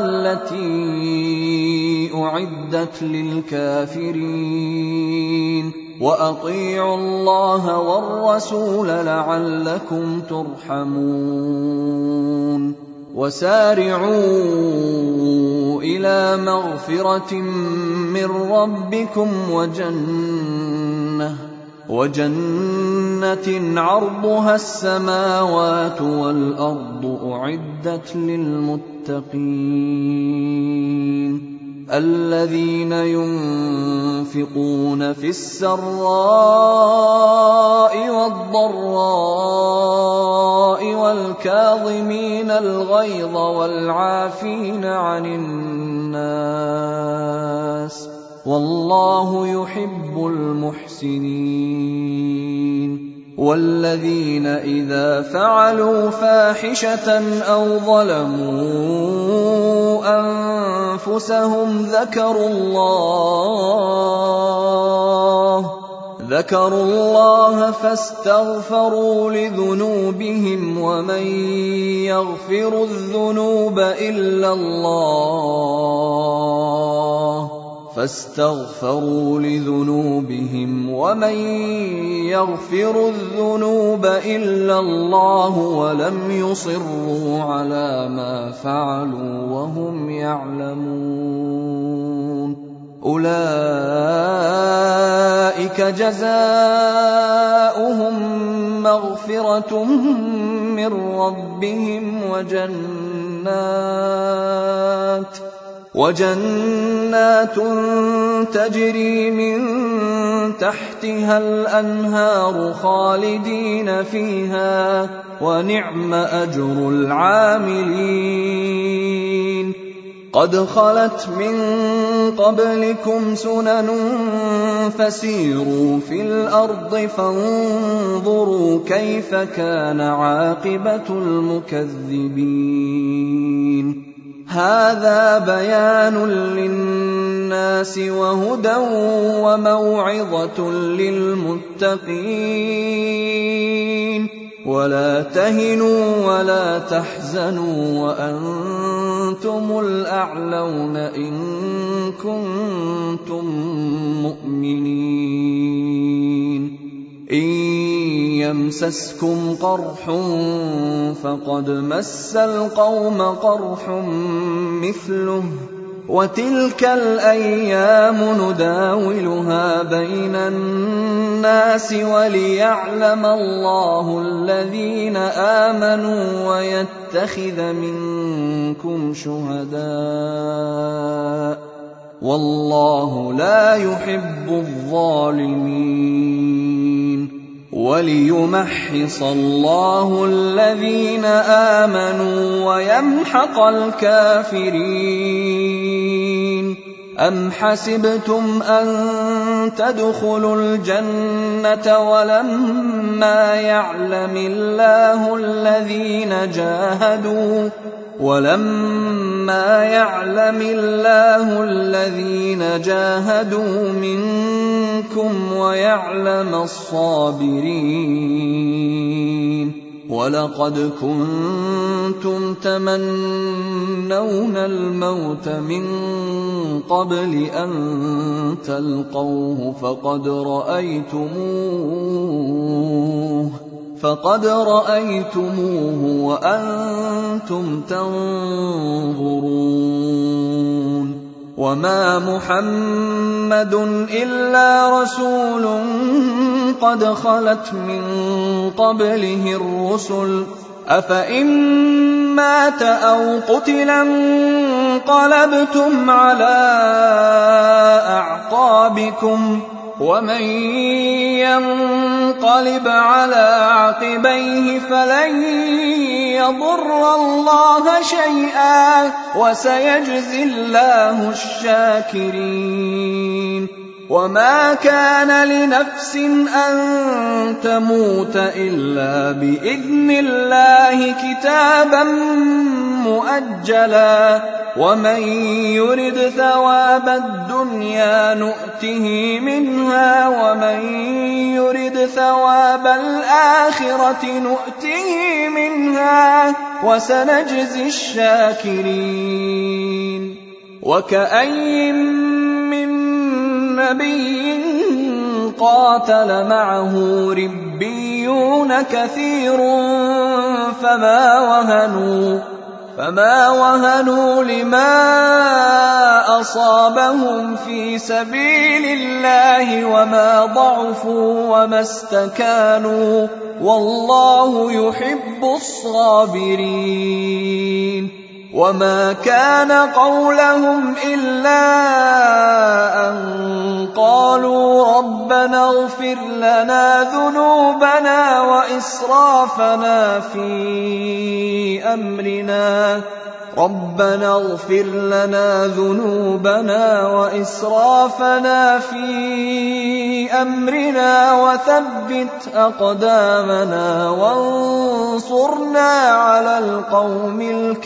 Speaker 2: التي أعدت للكافرين وأطيعوا الله والرسول لعلكم ترحمون وسارعوا إلى مغفرة من ربكم وجنة عرضها السماوات والأرض أعدت للمتقين الذين ينفقون في السراء والضراء والكاظمين الغيظ والعافين عن الناس والله يحب المحسنين والذين إذا فعلوا فاحشة أو ظلموا أنفسهم ذكروا الله فاستغفروا لذنوبهم ومن يغفر الذنوب إلا الله ولم يصروا على ما فعلوا وهم يعلمون أولئك جزاؤهم مغفرة من ربهم وجنات تجري من تحتها الأنهار خالدين فيها ونعم أجر العاملين قد خلت من قبلكم سنن فسيروا في الأرض فانظروا كيف كان عاقبة المكذبين هذا بيان للناس وهدى وموعظة للمتقين ولا تهنوا ولا تحزنوا وأنتم الأعلون إن كنتم مؤمنين إن يمسسكم قرح فقد مس القوم قرح مثله وتلك الأيام نداولها بين الناس وليعلم الله الذين آمنوا ويتخذ منكم شهداء والله لا يحب الظالمين وليمحص الله الذين آمنوا ويمحق الكافرين أم حسبتم أن تدخلوا الجنة ولما يعلم الله الذين جاهدوا منكم ويعلم الصابرين ولقد كنتم تمنون الموت من قبل أن تلقوه فقد رأيتموه وأنتم تنظرون وما محمد إلا رسول قد خلت من قبله الرسل أفإن مات أو قتلا انقلبتم على أعقابكم ومن ينقلب على عقبيه فلن يضر الله شيئا وسيجزي الله الشاكرين. وما كان لنفس أن تموت إلا بإذن الله كتابا مؤجلا ومن يرد ثواب الدنيا نؤته منها ومن يرد ثواب الآخرة نؤته منها وسنجزي الشاكرين. وكأي من نبي قاتل معه ربيون كثير فما وهنوا لما أصابهم في سبيل الله وما ضعفوا وما استكانوا والله يحب الصابرين. وما كان قولهم إلا أن قالوا ربنا اغفر لنا ذنوبنا وإسرافنا في أمرنا وثبت أقدامنا وانصرنا على القوم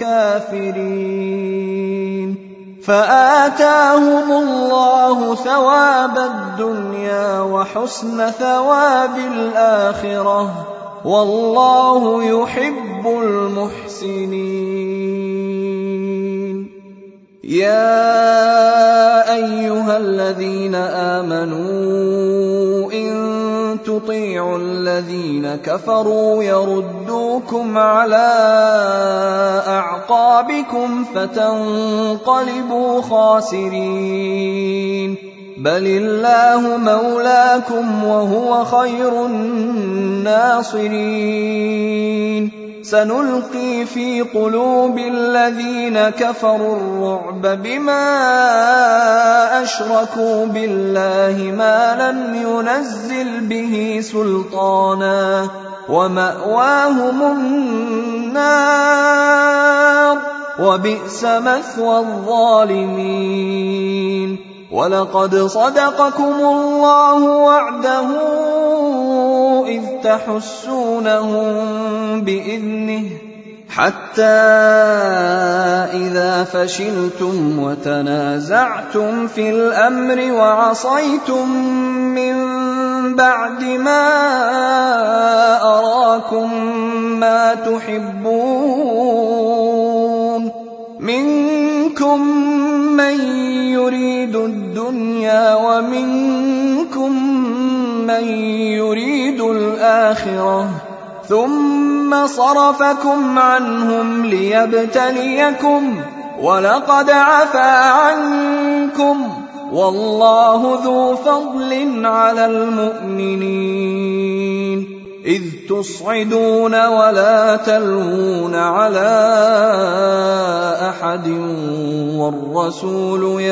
Speaker 2: الكافرين. فآتاهم الله ثواب الدنيا وحسن ثواب الآخرة والله يحب المحسنين. يا أيها الذين آمنوا إن تطيعوا الذين كفروا يردوكم على أعقابكم فتنقلبوا خاسرين. بل الله مولاكم وهو خير الناصرين. سنلقي في قلوب الذين كفروا الرعب بما أشركوا بالله ما لم ينزل به سلطانا ومأواهم النار وبئس مثوى الظالمين. ولقد صدقكم الله وعده إذ تحسونهم بإذنه حتى إذا فشلتم وتنازعتم في الأمر وعصيتم من بعد ما أراكم ما تحبون منكم من يريد الدنيا ومنكم من يريد الآخرة ثم صرفكم عنهم ليبتليكم ولقد عفا عنكم والله ذو فضل على المؤمنين. إذ تصعدون ولا تلوون على أحد والرسول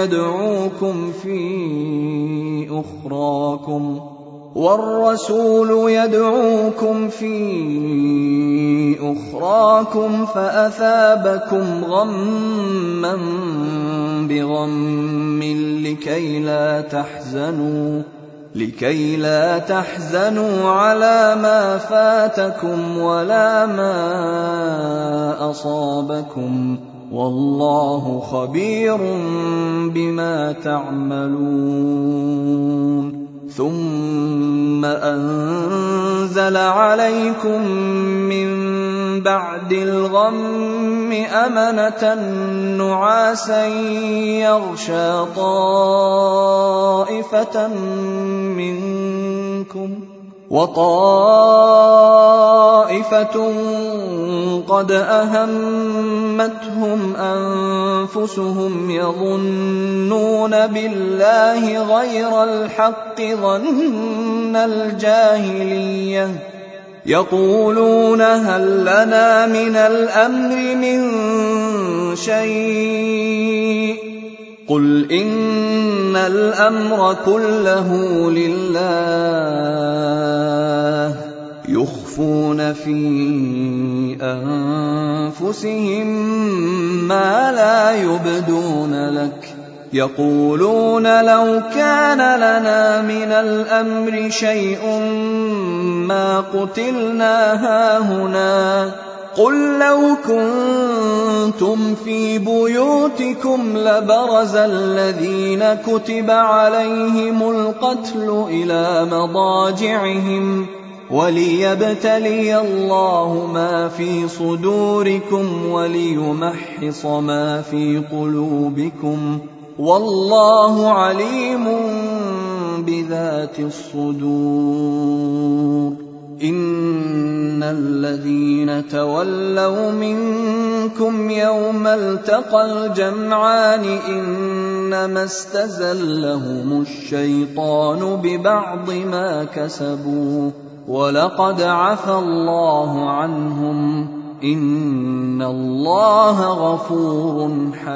Speaker 2: يدعوكم في أخراكم فأثابكم غما بغم لكي لا تحزنوا على ما فاتكم ولا ما أصابكم والله خبير بما تعملون. ثم أنزل عليكم من بعد الغم أمنة نعاسا يغشى طائفة منكم وطائفة قد أهمتهم أنفسهم يظنون بالله غير الحق ظن الجاهلية يقولون هل لنا من الأمر من شيء قل إن الأمر كله لله يخفون في أنفسهم ما لا يبدون لك يقولون لو كان لنا من الأمر شيء ما قتلنا هاهنا قل لو كنتم في بيوتكم لبرز الذين كتب عليهم القتل إلى مضاجعهم وليبتلي الله ما في صدوركم وليمحص ما في قلوبكم والله عليم بذات الصدور إن الذين تولوا منكم يوم التقى الجمعان إنما استزلهم الشيطان ببعض ما كسبوا ولقد عفى الله عنهم إن الله غفور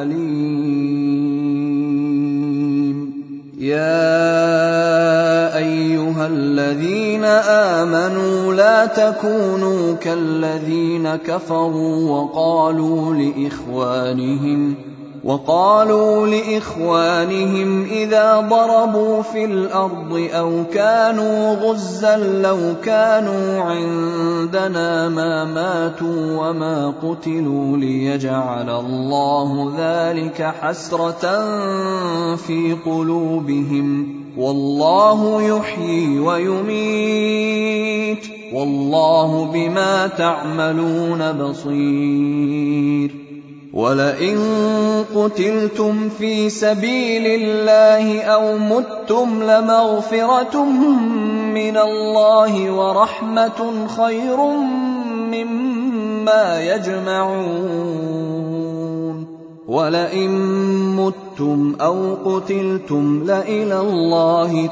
Speaker 2: حليم يا أيها الذين آمنوا لا تكونوا كالذين كفروا وقالوا لإخوانهم إذا ضربوا في الأرض أو كانوا غزا لو كانوا عندنا ما ماتوا وما قتلوا ليجعل الله ذلك حسرة في قلوبهم والله يحيي ويميت والله بما تعملون بصير ولئن قتلتم في سبيل الله أو متم لمغفرة من الله ورحمة خير مما يجمعون ولئن متم أو قتلتم لإلى الله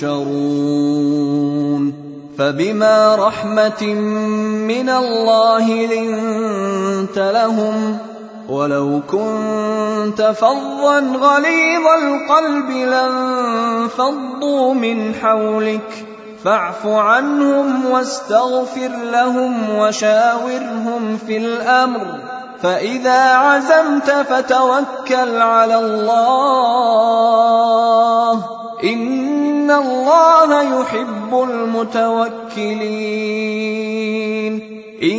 Speaker 2: تحشرون فبما رحمة من الله لنت لهم ولو كنت فظا غليظ القلب لانفضوا من حولك فاعف عنهم واستغفر لهم وشاورهم في الأمر فإذا عزمت فتوكل على الله إن الله يحب المتوكلين إن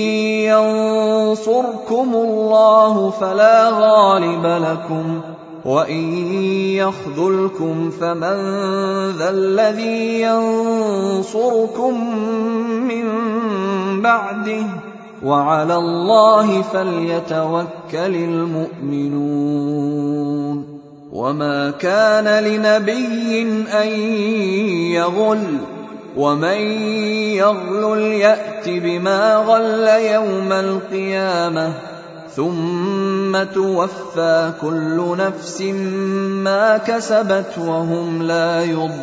Speaker 2: ينصركم الله فلا غالب لكم وإن يخذلكم فمن ذا الذي ينصركم من بعده وعلى الله فليتوكل المؤمنون وما كان لنبي أن يغل ومن يغلل يأت بما غل يوم القيامة ثم توفى كل نفس ما كسبت وهم لا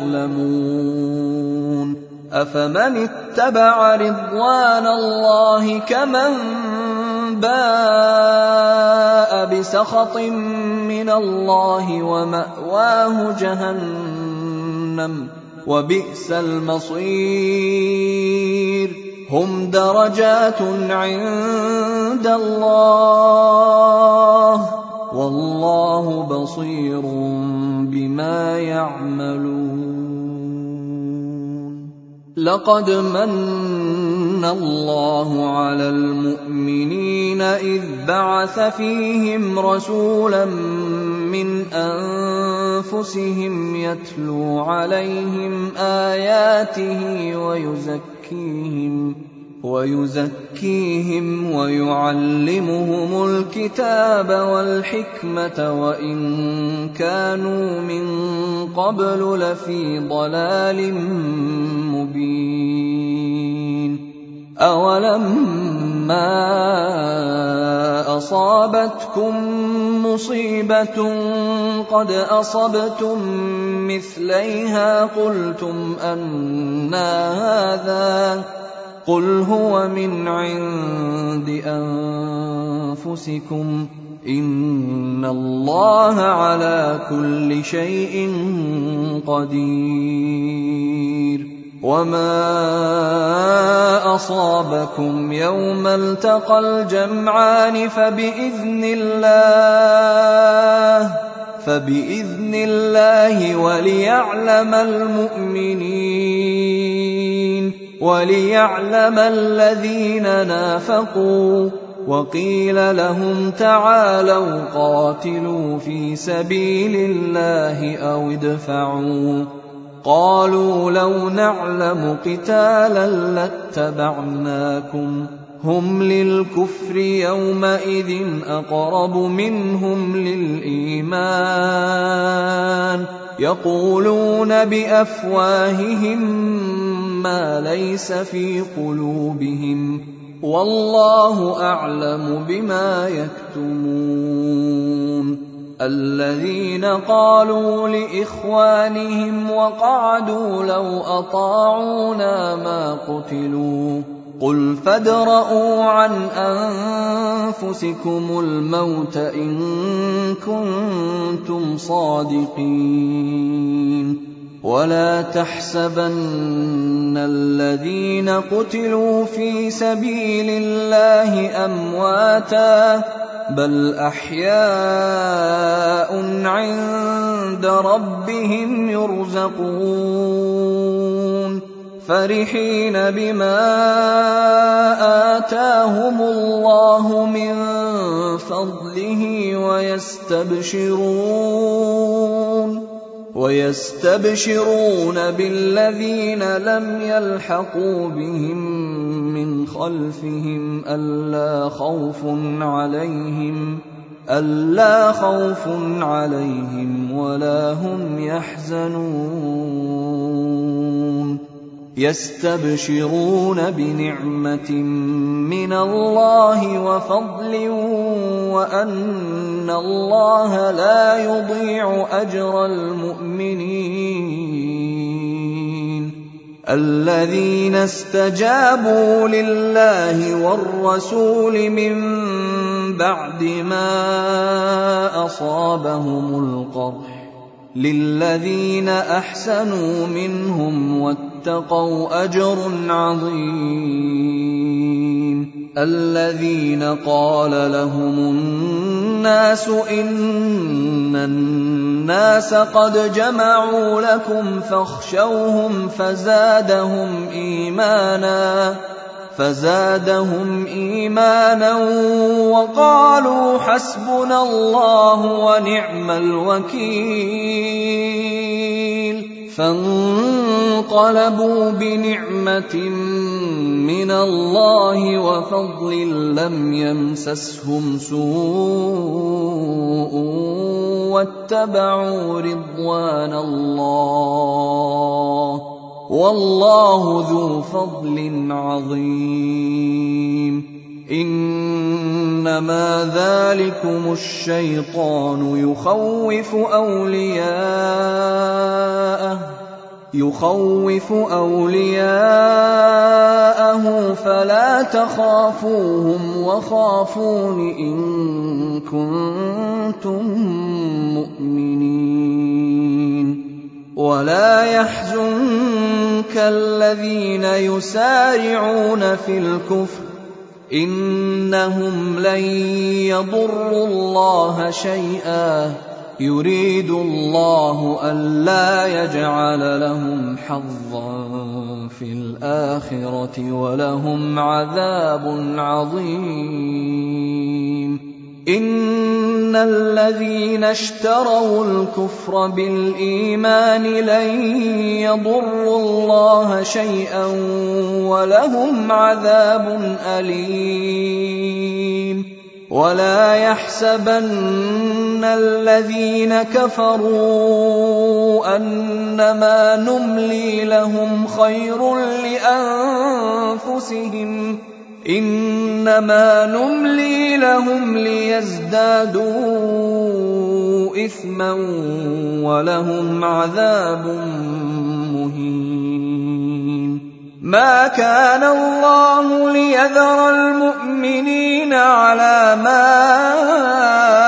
Speaker 2: يظلمون أفمن اتبع رضوان الله كمن باء بسخط من الله ومأواه جهنم وبئس المصير هم درجات عند الله والله بصير بما يعملون لقد من الله على المؤمنين إذ بعث فيهم رسولا من أنفسهم يتلو عليهم آياته ويزكيهم ويعلمهم الكتاب والحكمة وإن كانوا من قبل لفي ضلال مبين أولما أصابتكم مصيبة قد أصبتم مثليها قلتم أنى هذا قل هو من عند أنفسكم إِنَّ اللَّهَ عَلَى كُلِّ شَيْءٍ قَدِيرٌ وَمَا أَصَابَكُمْ يَوْمَ الْتَقَى الْجَمْعَانِ فَبِإِذْنِ اللَّهِ وَلِيَعْلَمَ الْمُؤْمِنِينَ وَلِيَعْلَمَ الَّذِينَ نَافَقُوا وَقِيلَ لَهُمْ تَعَالَوْا قَاتِلُوا فِي سَبِيلِ اللَّهِ أَوِ ادْفَعُوا قَالُوا لَوْ نَعْلَمُ قِتَالًا لَاتَّبَعْنَاكُمْ هُمْ لِلْكُفْرِ يَوْمَئِذٍ أَقْرَبُ مِنْهُمْ لِلْإِيمَانِ يَقُولُونَ بِأَفْوَاهِهِم مَّا لَيْسَ فِي قُلُوبِهِمْ وَاللَّهُ أَعْلَمُ بِمَا يَكْتُمُونَ الَّذِينَ قَالُوا لِإِخْوَانِهِمْ وَقَعَدُوا لَوْ أَطَاعُونَا مَا قُتِلُوا قُلْ فَادْرَءُوا عَنْ أَنفُسِكُمُ الْمَوْتَ إِن كُنتُمْ صَادِقِينَ وَلَا تَحْسَبَنَّ الَّذِينَ قُتِلُوا فِي سَبِيلِ اللَّهِ أَمْوَاتًا بَلْ أَحْيَاءٌ عِندَ رَبِّهِمْ يُرْزَقُونَ فَرِحِينَ بِمَا آتَاهُمُ اللَّهُ مِن فَضْلِهِ وَيَسْتَبْشِرُونَ بِالَّذِينَ لَمْ يَلْحَقُوا بِهِم مِّنْ خَلْفِهِمْ أَلَّا خَوْفٌ عَلَيْهِمْ وَلَا هُمْ يَحْزَنُونَ يَسْتَبْشِرُونَ بِنِعْمَةٍ مِّنَ اللَّهِ وَفَضْلٍ وَأَنَّ اللَّهَ لَا يُضِيعُ أَجْرَ الْمُؤْمِنِينَ الَّذِينَ اسْتَجَابُوا لِلَّهِ وَالرَّسُولِ مِن بَعْدِ مَا أَصَابَهُمُ الْقَرْحُ لِلَّذِينَ أَحْسَنُوا مِنْهُمْ وَاتَّقَوْا أَجْرٌ عَظِيمٌ الَّذِينَ قَالَ لَهُمُ النَّاسُ إِنَّ النَّاسَ قَدْ جَمَعُوا لَكُمْ فَاخْشَوْهُمْ فزادهم إيمانا وقالوا حسبنا الله ونعم الوكيل فانقلبوا بنعمة من الله وفضل لم يمسسهم سوء واتبعوا رضوان الله والله ذو فضل عظيم إنما ذلكم الشيطان يخوف أولياءه فلا تخافوهم وخافون إن كنتم مؤمنين ولا يحزنك الذين يسارعون في الكفر إنهم لن يضروا الله شيئا يريد الله ألا يجعل لهم حظا في الآخرة ولهم عذاب عظيم إن الذين اشتروا الكفر بالإيمان لن يضروا الله شيئا ولهم عذاب أليم ولا يحسبن الذين كفروا أنما نملي لهم خير لأنفسهم إنما نملي لهم ليزدادوا إثما ولهم عذاب مهين ما كان الله ليذر المؤمنين على ما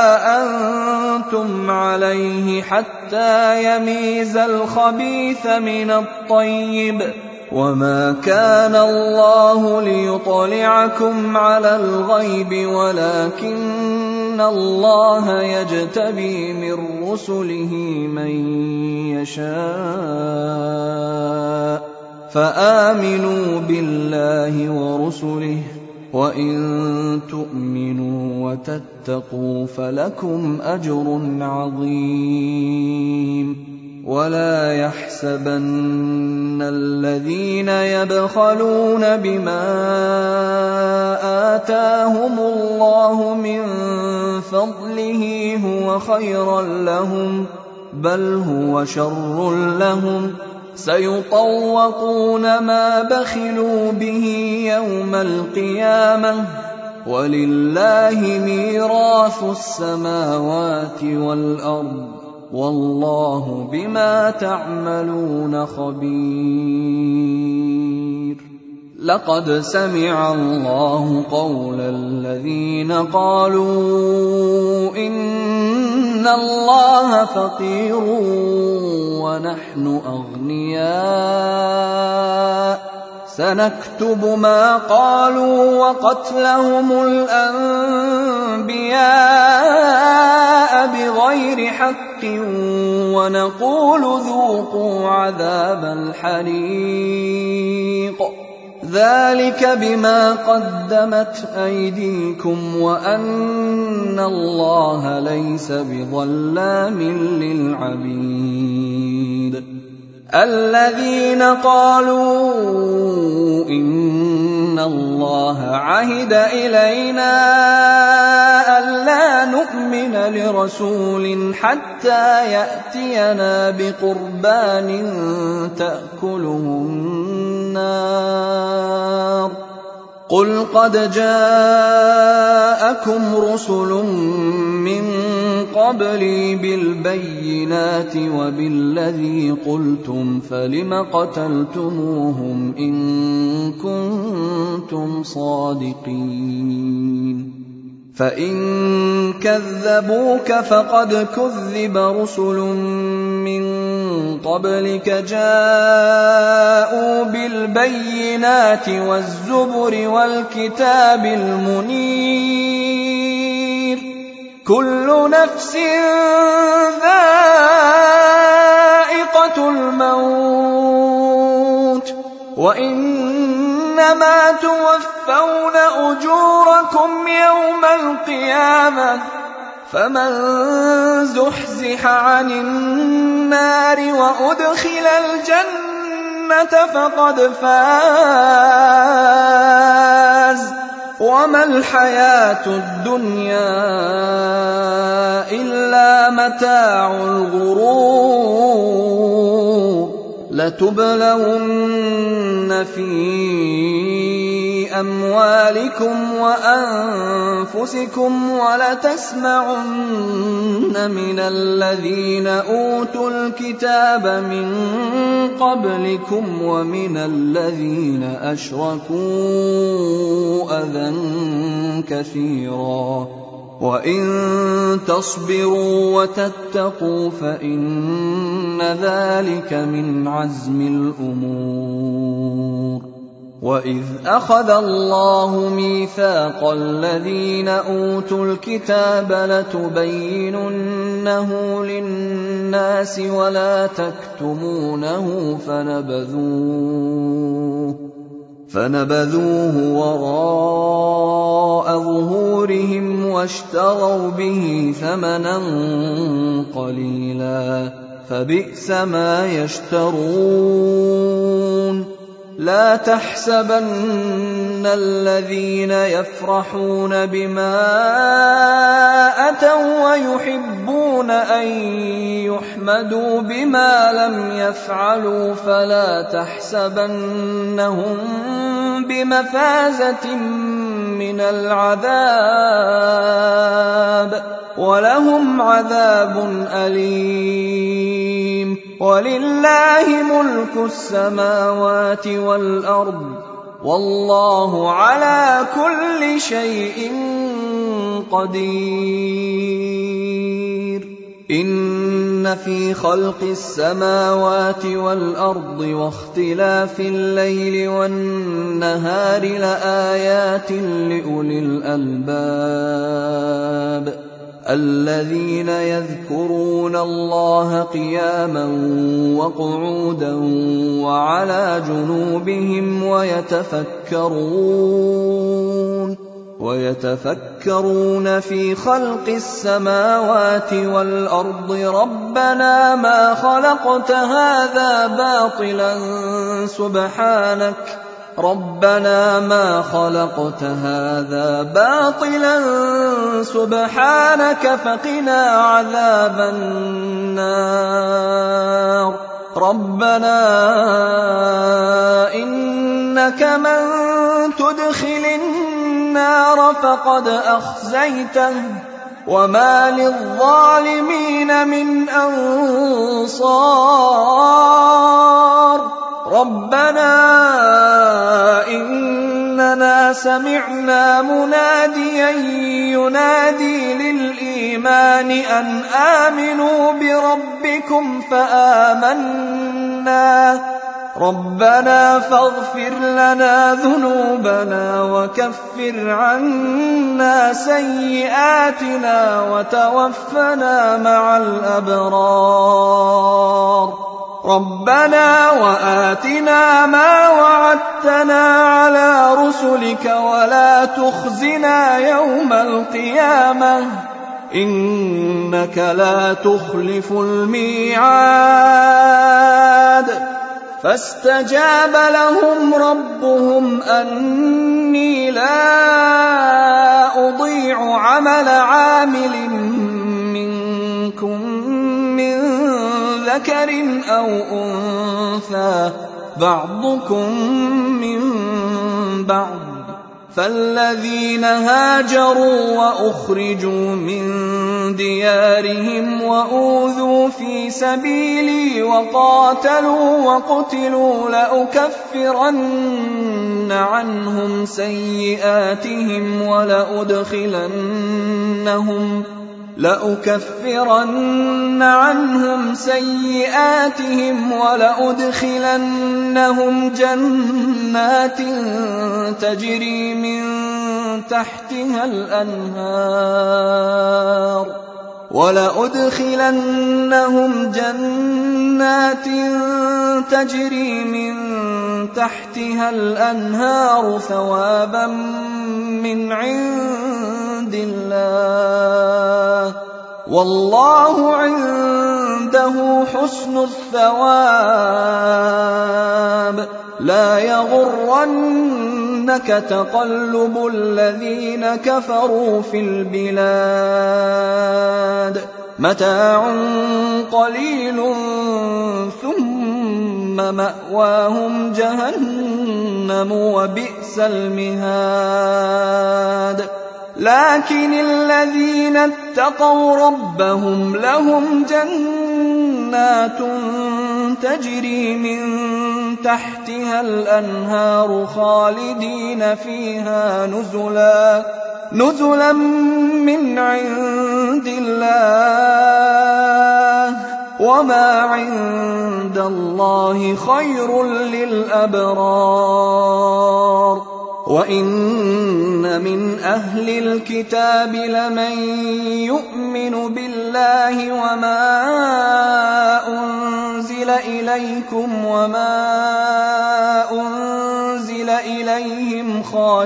Speaker 2: ليطلعكم عليه حتى يميز الخبيث من الطيب، وما كان الله ليطلعكم على الغيب ولكن الله يجتبي من رسله من يشاء، فآمنوا بالله ورسله، وإن تؤمنوا وتتقوا فلكم أجر عظيم. ولا يحسبن الذين يبخلون بما آتاهم الله من فضله هو خيرا لهم، بل هو شر لهم، سيطوقون ما بخلوا به يوم القيامة، ولله ميراث السماوات والأرض، والله بما تعملون خبير. لقد سمع الله قول الذين قالوا إن الله فقير ونحن أغنياء، سنكتب ما قالوا وقتلهم الأنبياء بغير حق، ونقول ذوقوا عذاب الحريق، ذلك بما قدمت أيديكم وأن الله ليس بظلام للعبيد. الذين قالوا إن الله عهد إلينا ألا نؤمن لرسول حتى يأتينا بقربان تأكله النار، قل قد جاءكم رسل من قبلي بالبينات وبالذي قلتم، فلم قتلتموهم إن كنتم صادقين؟ فإن كذبوك فقد كذب رسل من قبلك جاءوا بالبينات والزبر والكتاب المنير، كل نفس ذائقة الموت، وإنما توفون أجوركم يوم القيامة، فمن زحزح عن النار وأدخل الجنة فقد فاز، وما الحياة الدنيا إلا متاع الغرور. لتبلون في أموالكم وأنفسكم ولتسمعن من الذين أوتوا الكتاب من قبلكم ومن الذين أشركوا أذى كثيرا، وإن تصبروا وتتقوا فإن ذلك من عزم الأمور. وإذ أخذ الله ميثاق الذين أوتوا الكتاب لتبيننه للناس ولا تكتمونه فنبذوه وراء ظهورهم واشتروا به ثمنا قليلا، فبئس ما يشترون. لا تحسبن الذين يفرحون بما أتوا ويحبون أن يحمدوا بما لم يفعلوا فلا تحسبنهم بمفازة من العذاب، ولهم عذاب أليم. ولله ملك السماوات والأرض، والله على كل شيء قدير. إن في خلق السماوات والأرض واختلاف الليل والنهار لآيات لأولي الألباب الذين يذكرون الله قياما وقعودا وعلى جنوبهم ويتفكرون في خلق السماوات والأرض ربنا ما خلقت هذا باطلا سبحانك فقنا عذاب النار ربنا إنك من تدخل النار فقد أخزيته وما للظالمين من أنصار ربنا إننا سمعنا مناديا ينادي للإيمان أن آمنوا بربكم فآمنا ربنا فاغفر لنا ذنوبنا وكفر عنا سيئاتنا وتوفنا مع الأبرار ربنا وآتنا ما وعدتنا على رسلك ولا تخزنا يوم القيامة إنك لا تخلف الميعاد فاستجاب لهم ربهم أني لا أضيع عمل عامل منكم من ذكر أو أنثى بعضكم من بعض فالذين هاجروا وأخرجوا من ديارهم وأوذوا في سبيلي وقاتلوا وقتلوا لأكفرن عنهم سيئاتهم ولأدخلنهم جنات تجري من تحتها الأنهار ثوابا من عند الله والله عنده حسن الثواب لا يغرنك تقلب الذين كفروا في البلاد متاع قليل ثم مأواهم جهنم وبئس المهاد لكن الذين اتقوا ربهم لهم جنات تجري من تحتها الأنهار خالدين فيها نزلا من عند الله وما عند الله خير للأبرار وإن من أهل الكتاب لمن يؤمن بالله وما أنزل إليكم وما أنزل إليهم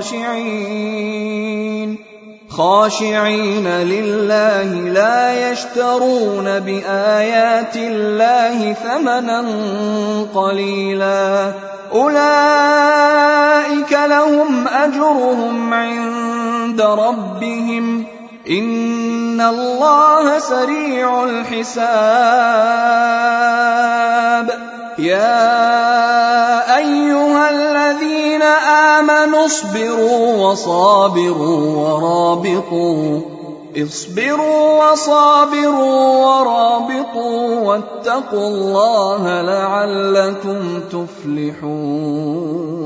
Speaker 2: خاشعين لله لا يشترون بآيات الله ثمنا قليلا أولئك لهم أجرهم عند ربهم إن الله سريع الحساب يا أيها الذين آمنوا اصبروا وصابروا ورابطوا واتقوا الله لعلكم تفلحون